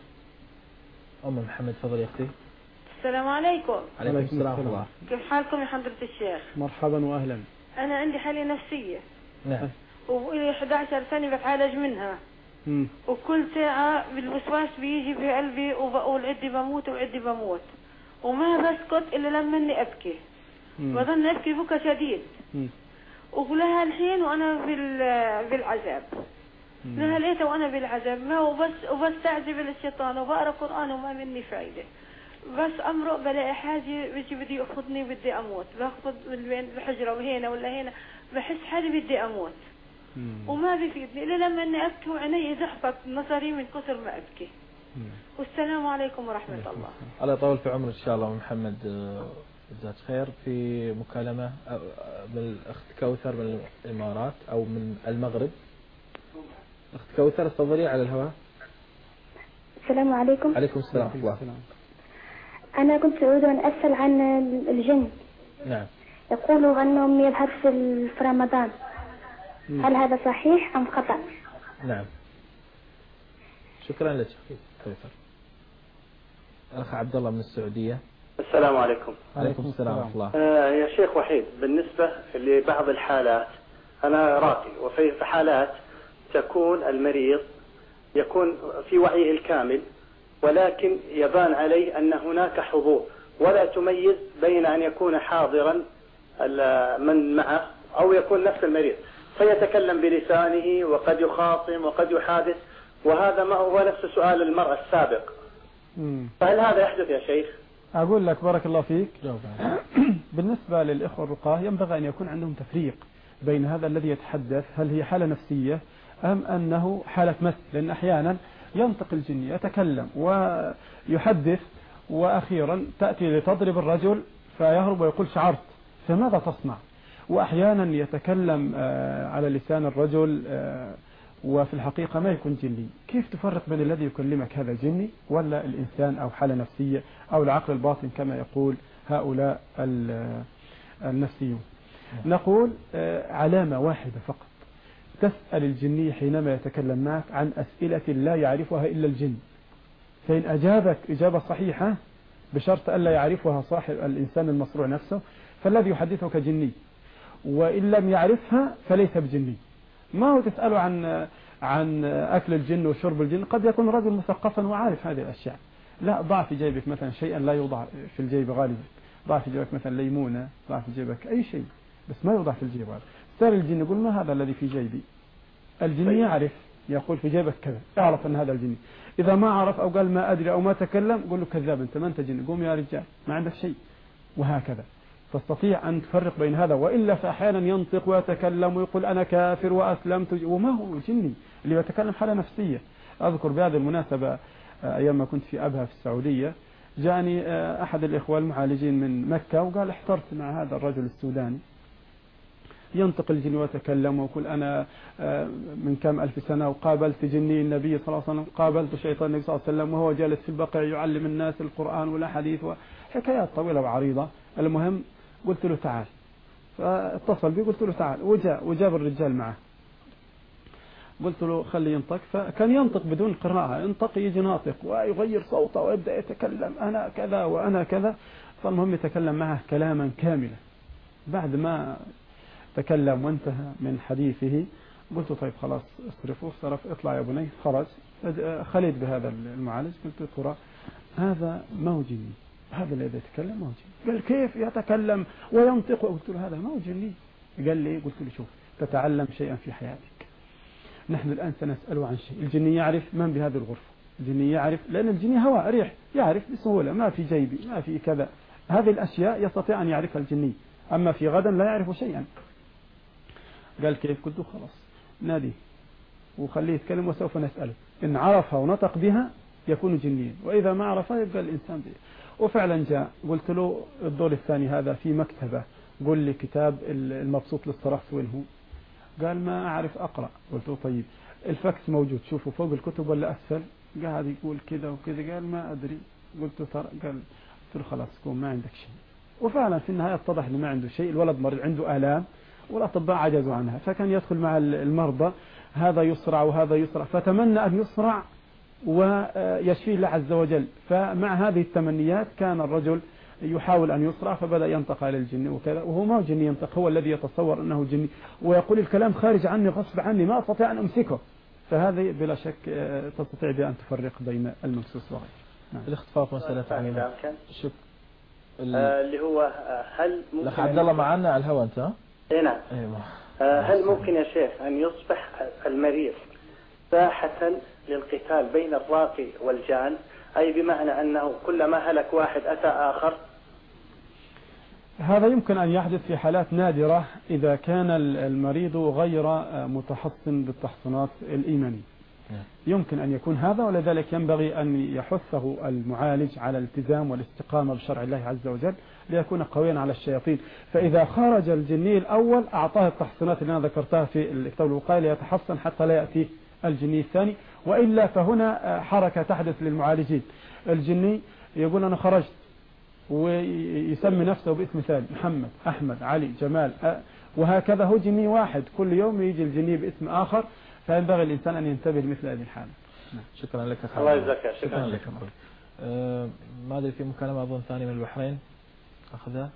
أم محمد تفضل يا أختي. السلام عليكم. عليكم السلام ورحمة الله. كيف حالكم يا حضرة الشيخ؟ مرحبا وأهلا. أنا عندي حالة نفسية. نعم. وإلي أحد عشر سنة بتعالج منها. مم. وكل ساعة بالوسواس بيجي في قلبي وبقول عدي بموت وعدي بموت، وما بسكت إلا لما إني أبكي. بظن أبكي بكى شديد. مم. ولها الحين وأنا بالعذاب. لها ليته وأنا بالعذاب، ما وبس وبستعذب الشيطان وبقرأ قرآن وما مني فايدة. بس أمرق بلاقي حاجة بيجي بدي يأخذني بدي أموت، باخذ من بين الحجرة وهنا ولا هنا، بحس حالي بدي أموت. مم. وما بيفيدني إلا لما إني أبكي وعيني زحفت نظري من كثر ما أبكي. مم. والسلام عليكم ورحمة مم. الله. الله يطول في عمرك إن شاء الله. محمد جزاك خير. في مكالمة من الأخت كوثر من الإمارات أو من المغرب. أخت كوثر تفضلي على الهواء. السلام عليكم. عليكم السلام ورحمة الله. أنا كنت أريد أن أسأل عن الجن. نعم. يقولوا أنهم يظهر في رمضان، هل هذا صحيح أم خطأ؟ نعم. شكرا لك كوثر. الأخ عبد الله من السعودية. السلام عليكم. عليكم السلام ورحمة الله. آه يا شيخ وحيد، بالنسبة لبعض الحالات أنا راقي، وفي حالات تكون المريض يكون في وعيه الكامل ولكن يبان عليه أن هناك حضور، ولا تميز بين أن يكون حاضرا من معه أو يكون نفس المريض، فيتكلم بلسانه وقد يخاصم وقد يحادث، وهذا ما هو نفس سؤال المرأة السابق. مم. فهل هذا يحدث يا شيخ؟ أقول لك بارك الله فيك. بالنسبة للإخوة الرقاه ينبغي أن يكون عندهم تفريق بين هذا الذي يتحدث هل هي حالة نفسية أم أنه حالة مس، لأن أحيانا ينطق الجن يتكلم ويحدث وأخيرا تأتي لتضرب الرجل فيهرب ويقول شعرت، فماذا تصنع؟ وأحيانا يتكلم على لسان الرجل وفي الحقيقة ما يكون جني. كيف تفرق بين الذي يكلمك هذا جني ولا الإنسان أو حالة نفسية أو العقل الباطن كما يقول هؤلاء النفسيون؟ نقول علامة واحدة فقط، تسأل الجني حينما يتكلم معك عن أسئلة لا يعرفها إلا الجن، فإن أجابك إجابة صحيحة بشرط ألا يعرفها صاحب الإنسان المصروع نفسه فالذي يحدثك جني، وإن لم يعرفها فليس بجني. ما هو تسأله عن عن أكل الجن وشرب الجن، قد يكون رجل مثقفا وعارف هذه الأشياء. لا، ضع في جيبك مثلا شيئا لا يوضع في الجيب غالبا، ضع في جيبك مثلا ليمونة، ضع في جيبك أي شيء بس ما يوضع في الجيب غالبا. سأل الجن يقول ما هذا الذي في جيبي؟ الجن يعرف، يقول في جيبك كذا، اعرف أن هذا الجن. إذا ما عرف أو قال ما أدري أو ما تكلم قل له كذاب أنت، ما أنت جن، قوم يا رجال ما عندك شيء، وهكذا. تستطيع أن تفرق بين هذا، وإلا فأحيانا ينطق ويتكلم ويقول أنا كافر وأسلمت وما هو جني، اللي يتكلم حالة نفسية. أذكر بهذه المناسبة أيام ما كنت في أبها في السعودية، جاني أحد الإخوة المعالجين من مكة وقال احترت مع هذا الرجل السوداني ينطق الجن ويتكلم ويقول أنا من كم ألف سنة وقابلت جني النبي صلى الله عليه وسلم، قابلت شيطان النبي صلى الله عليه وسلم وهو جالس في البقيع يعلم الناس القرآن والأحاديث وحكايات طويلة وعريضة. المهم قلت له تعال، فاتصل بي قلت له تعال، وجاء وجاب الرجال معه، قلت له خلي ينطق، فكان ينطق بدون قراءة، ينطق يجي ناطق ويغير صوته ويبدأ يتكلم أنا كذا وأنا كذا. فالمهم يتكلم معه كلاما كاملا. بعد ما تكلم وانتهى من حديثه قلت طيب خلاص اصرفه، صرف اطلع يا بني، خرج. خليت بهذا المعالج قلت ترى هذا ما هو جني، هذا الذي يتكلم ما هو جني. قال كيف يتكلم وينطق؟ قلت له هذا ما هو جني. قال لي، قلت له شوف تتعلم شيئا في حياتك، نحن الآن سنسأله عن شيء. الجني يعرف من بهذه الغرفة، الجني يعرف، لأن الجني هواء ريح، يعرف بسهولة، ما في جيبي ما في كذا، هذه الأشياء يستطيع أن يعرفها الجني، أما في غدا لا يعرف شيئا. قال كيف؟ قلت له خلاص ناديه وخليه يتكلم وسوف نسأله، إن عرفها ونطق بها يكون جنيا، وإذا ما عرفها يبقى الإنسان به. وفعلا جاء. قلت له الدور الثاني هذا في مكتبة، قل لي كتاب المبسوط للصرف وين هو؟ قال ما أعرف أقرأ. قلت له طيب الفاكس موجود، شوفوا فوق الكتب ولا أسفل؟ قاعد يقول كذا وكذا. قال ما أدري. قلت له ترى، قال قلت له خلاص كون ما عندك شيء. وفعلا في النهاية اتضح إنه ما عنده شيء، الولد مريض عنده آلام والأطباء عجزوا عنها، فكان يدخل مع المرضى، هذا يصرع وهذا يصرع، فتمنى أن يصرع ويشفيه الله عز وجل. فمع هذه التمنيات كان الرجل يحاول أن يصرع، فبدأ ينطق على الجن وكذا، وهو ما هو جني ينطق، هو الذي يتصور أنه جني ويقول الكلام خارج عني غصب عني ما أستطيع أن أمسكه. فهذه بلا شك تستطيع بأن تفرق بين الممسوس وغيره. نعم. الاختفاق مسألة عنيمة. شوف اللي هو هل ممكن لك عبد الله معنا على الهواء أنت؟ اي نعم. ايوه. هل ممكن يا شيخ أن يصبح المريض ساحة للقتال بين الراقي والجان، أي بمعنى أنه كلما هلك واحد أتى آخر؟ هذا يمكن أن يحدث في حالات نادرة إذا كان المريض غير متحصن بالتحصينات الإيمانية، يمكن أن يكون هذا، ولذلك ينبغي أن يحثه المعالج على الالتزام والاستقامة بشرع الله عز وجل ليكون قويا على الشياطين. فإذا خرج الجني الأول أعطاه التحصينات اللي أنا ذكرتها في الكتاب الوقائي ليتحصن حتى لا يأتي الجني الثاني، وإلا فهنا حركة تحدث للمعالجين. الجني يقول أنا خرجت ويسمي نفسه باسم ثاني، محمد، أحمد، علي، جمال، وهكذا، هو جني واحد، كل يوم يجي الجني باسم آخر، فينبغي الإنسان أن ينتبه لمثل هذه الحالة. شكرا لك. الله يجزاك. شكرا لك. أه ما أدري في مكالمة أظن ثانية من البحرين أخذها.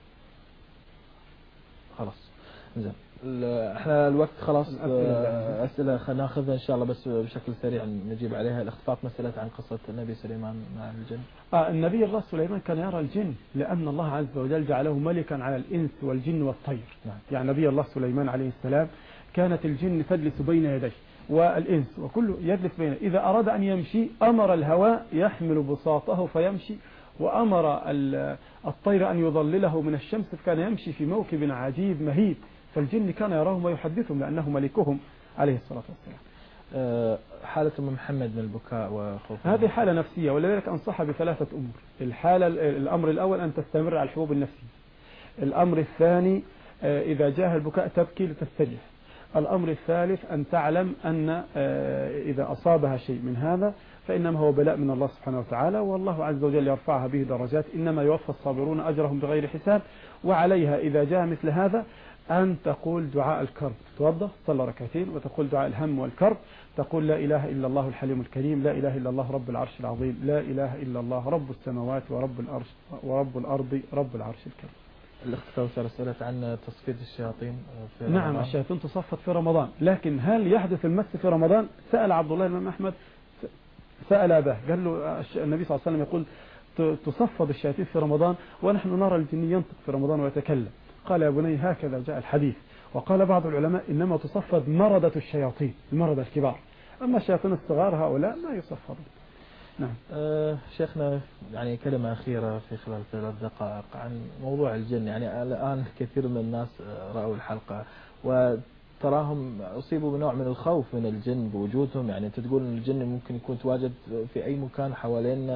خلاص زين، احنا الوقت خلاص. أسئلة خلينا ناخذها إن شاء الله بس بشكل سريع نجيب عليها. الاختفاق مسألة عن قصة النبي سليمان مع الجن. آه النبي الله سليمان كان يرى الجن لأن الله عز وجل جعله ملكا على الإنس والجن والطير. نعم. يعني نبي الله سليمان عليه السلام كانت الجن تجلس بين يديه والإنس وكله يجلس بين، إذا أراد أن يمشي أمر الهواء يحمل بساطه فيمشي، وأمر الطير أن يظلله من الشمس، فكان يمشي في موكب عجيب مهيب، فالجن كان يراهم ويحدثهم لأنه ملكهم عليه الصلاة والسلام. حالة أم محمد من البكاء وخوف، هذه حالة نفسية، ولذلك أنصح بثلاثة أمور. الحالة الأمر الأول أن تستمر على الحبوب النفسية. الأمر الثاني إذا جاء البكاء تبكي لتستريح. الأمر الثالث أن تعلم أن إذا أصابها شيء من هذا فإنما هو بلاء من الله سبحانه وتعالى، والله عز وجل يرفعها به درجات، إنما يوفى الصابرون أجرهم بغير حساب. وعليها إذا جاء مثل هذا أن تقول دعاء الكرب، توضأ صلى ركعتين وتقول دعاء الهم والكرب، تقول لا إله إلا الله الحليم الكريم، لا إله إلا الله رب العرش العظيم، لا إله إلا الله رب السماوات ورب الأرض ورب الأرض رب العرش الكريم. الاختفاء رسالة عن تصفيد الشياطين في نعم رمضان. الشياطين تصفد في رمضان، لكن هل يحدث المس في رمضان؟ سأل عبد الله بن أحمد، سأل أباه، قال له النبي صلى الله عليه وسلم يقول تصفد الشياطين في رمضان ونحن نرى الجن ينطق في رمضان ويتكلم. قال يا بني هكذا جاء الحديث. وقال بعض العلماء إنما تصفد مردة الشياطين، المردة الكبار، أما الشياطين الصغار هؤلاء ما يصفدون. نعم. أه شيخنا يعني كلمة أخيرة في خلال ثلاث دقائق عن موضوع الجن. يعني الآن كثير من الناس رأوا الحلقة وتراهم أصيبوا بنوع من الخوف من الجن بوجودهم، يعني تقول أن الجن ممكن يكون تواجد في أي مكان حوالينا،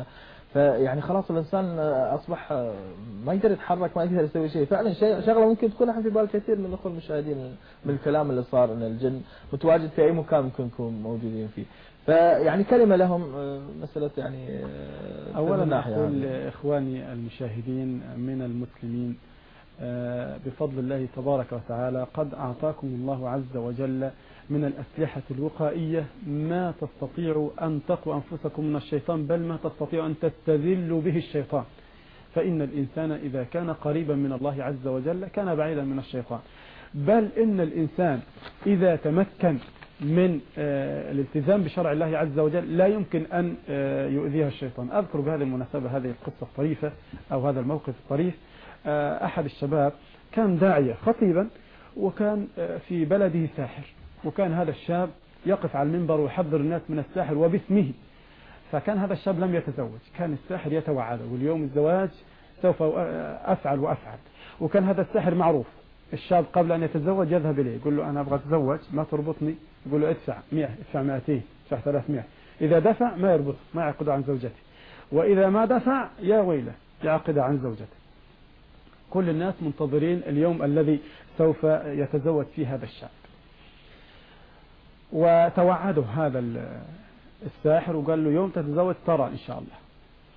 فيعني خلاص الإنسان أصبح ما يقدر يتحرك، ما يقدر يسوي شيء. فعلا شيء شغلة ممكن تكون في بال كثير من الأخوة المشاهدين من الكلام اللي صار أن الجن متواجد في أي مكان ممكن نكون موجودين فيه. فيعني كلمة لهم مسألة يعني أولا أقول إخواني المشاهدين من المسلمين بفضل الله تبارك وتعالى قد أعطاكم الله عز وجل من الأسلحة الوقائية ما تستطيع أن تقوا أنفسكم من الشيطان، بل ما تستطيع أن تستذلوا به الشيطان. فإن الإنسان إذا كان قريبا من الله عز وجل كان بعيدا من الشيطان، بل إن الإنسان إذا تمكن من الالتزام بشرع الله عز وجل لا يمكن أن يؤذيه الشيطان. أذكر بهذه المناسبة هذه القصة الطريفة أو هذا الموقف الطريف. أحد الشباب كان داعية خطيبا، وكان في بلده ساحر، وكان هذا الشاب يقف على المنبر ويحذر الناس من الساحر وباسمه. فكان هذا الشاب لم يتزوج، كان الساحر يتوعده واليوم الزواج سوف أفعل وأفعل. وكان هذا الساحر معروف، الشاب قبل أن يتزوج يذهب إليه يقول له أنا أبغى أتزوج ما تربطني، يقول له ادفع مئة، ادفع مئتين، ادفع ثلاثمئة. إذا دفع ما يربط، ما يعقد عن زوجته، وإذا ما دفع يا ويله يعقد عن زوجته. كل الناس منتظرين اليوم الذي سوف يتزوج فيه هذا الشاب. وتوعده هذا الساحر وقال له يوم تتزوج ترى إن شاء الله.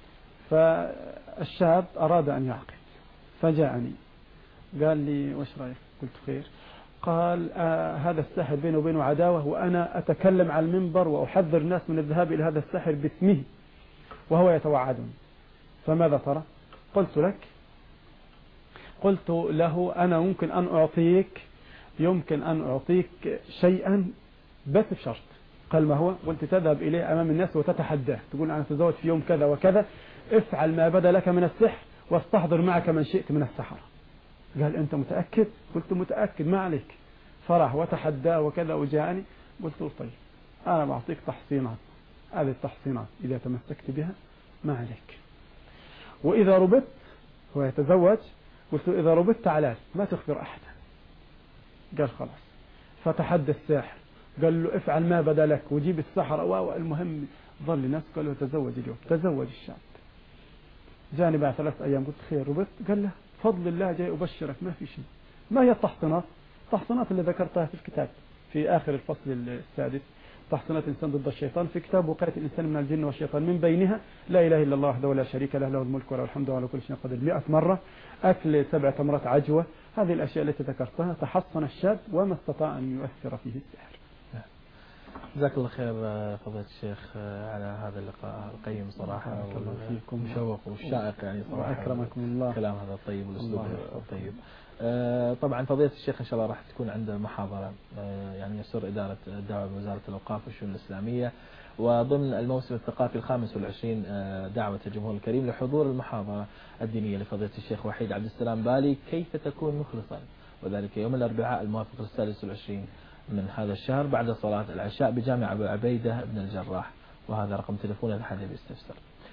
فالشاب أراد أن يعقد فجاءني قال لي وش رأيك؟ قلت خير. قال آه هذا الساحر بينه وبينه عداوة، وأنا أتكلم على المنبر وأحذر الناس من الذهاب إلى هذا الساحر باسمه وهو يتوعدني، فماذا ترى؟ قلت لك قلت له أنا ممكن أن أعطيك يمكن أن أعطيك شيئا بس بشرط. قال ما هو؟ قلت تذهب إليه أمام الناس وتتحداه، تقول أنا تزوج في يوم كذا وكذا، افعل ما بدا لك من السحر واستحضر معك من شئت من السحرة. قال أنت متأكد؟ قلت متأكد ما عليك. فرح وتحداه وكذا وجاءني. قلت له طيب أنا بعطيك تحصينات، هذه التحصينات إذا تمسكت بها ما عليك، وإذا ربطت هو يتزوج، قلت له إذا ربطت على ما تخبر أحدا. قال خلاص. فتحدى الساحر قال له افعل ما بدا لك وجيب السحرة. والمهم ظل الناس قال له تزوج اليوم. تزوج الشاب. جاني بعد ثلاث أيام قلت خير ربطت؟ قال له فضل الله جاي أبشرك ما في شيء. ما هي التحصينات؟ التحصينات اللي ذكرتها في الكتاب في آخر الفصل السادس، تحصينات الإنسان ضد الشيطان في كتاب وقاية الإنسان من الجن والشيطان، من بينها لا إله إلا الله وحده ولا شريك له، له الملك وله الحمد وعلى كل شيء قدير مئة مرة، أكل سبع تمرات عجوة. هذه الأشياء التي ذكرتها تحصن الشاب وما استطاع أن يؤثر فيه السحر. جزاك الله خير فضيلة الشيخ على هذا اللقاء القيم صراحة، والمشوق والشائق يعني صراحة. أكرمكم الله. الكلام هذا الطيب والأسلوب الطيب. طبعا فضيلة الشيخ إن شاء الله راح تكون عنده محاضرة يعني يسر إدارة الدعوة بوزارة الأوقاف والشؤون الإسلامية، وضمن الموسم الثقافي الخامس والعشرين دعوة الجمهور الكريم لحضور المحاضرة الدينية لفضيلة الشيخ وحيد عبد السلام بالي كيف تكون مخلصا، وذلك يوم الأربعاء الموافق للسادس والعشرين من هذا الشهر بعد صلاة العشاء بجامع أبو عبيدة بن الجراح، وهذا رقم تليفون الحد بيستفسر.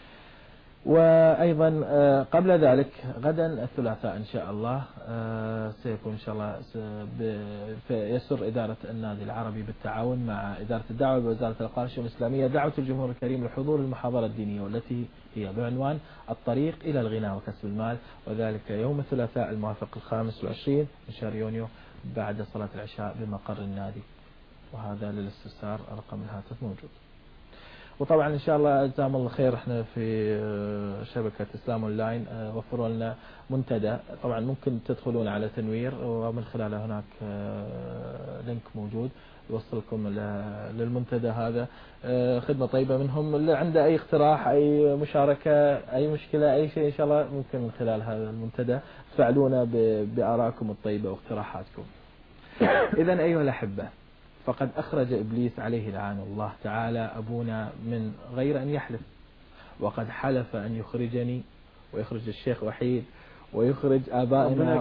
وأيضا قبل ذلك غدا الثلاثاء إن شاء الله سيكون إن شاء الله يسر إدارة النادي العربي بالتعاون مع إدارة الدعوة بوزارة الأوقاف والشؤون الإسلامية دعوة الجمهور الكريم لحضور المحاضرة الدينية، والتي هي بعنوان الطريق إلى الغنى وكسب المال، وذلك يوم الثلاثاء الموافق الخامس والعشرين من شهر يونيو بعد صلاة العشاء بمقر النادي. وهذا للاستفسار رقم الهاتف موجود. وطبعا ان شاء الله جزاهم الله خير، احنا في شبكة اسلام اونلاين وفروا لنا منتدى، طبعا ممكن تدخلون على تنوير ومن خلاله هناك لينك موجود يوصلكم للمنتدى هذا. خدمة طيبة منهم، اللي عنده اي اقتراح اي مشاركة اي مشكلة اي شيء ان شاء الله ممكن من خلال هذا المنتدى تفعلونا بآرائكم الطيبة واقتراحاتكم. اذا ايها الاحبة، فقد أخرج إبليس عليه لعان الله تعالى أبونا من غير أن يحلف، وقد حلف أن يخرجني ويخرج الشيخ وحيد ويخرج آبائنا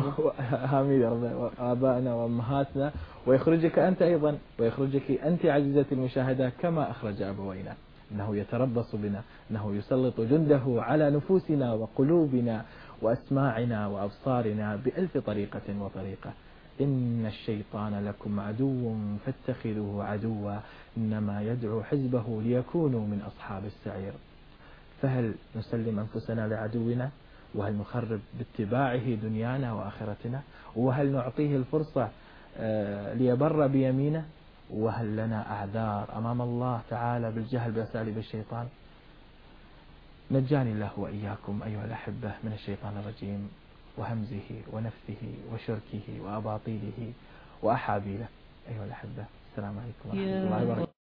وآبائنا وأمهاتنا، ويخرجك أنت أيضا ويخرجك أنت عزيزتي المشاهدة كما أخرج أبوينا. إنه يتربص بنا، إنه يسلط جنده على نفوسنا وقلوبنا وأسماعنا وأبصارنا بألف طريقة وطريقة. إن الشيطان لكم عدو فاتخذوه عدوا، إنما يدعو حزبه ليكونوا من أصحاب السعير. فهل نسلم أنفسنا لعدونا؟ وهل نخرب باتباعه دنيانا وآخرتنا؟ وهل نعطيه الفرصة ليبر بيمينه؟ وهل لنا أعذار أمام الله تعالى بالجهل بأساليب الشيطان؟ نجاني الله وإياكم أيها الأحبة من الشيطان الرجيم وهمزه ونفثه وشركه وأباطيله وأحابيله. أيها الأحبة، السلام عليكم ورحمة الله وبركاته.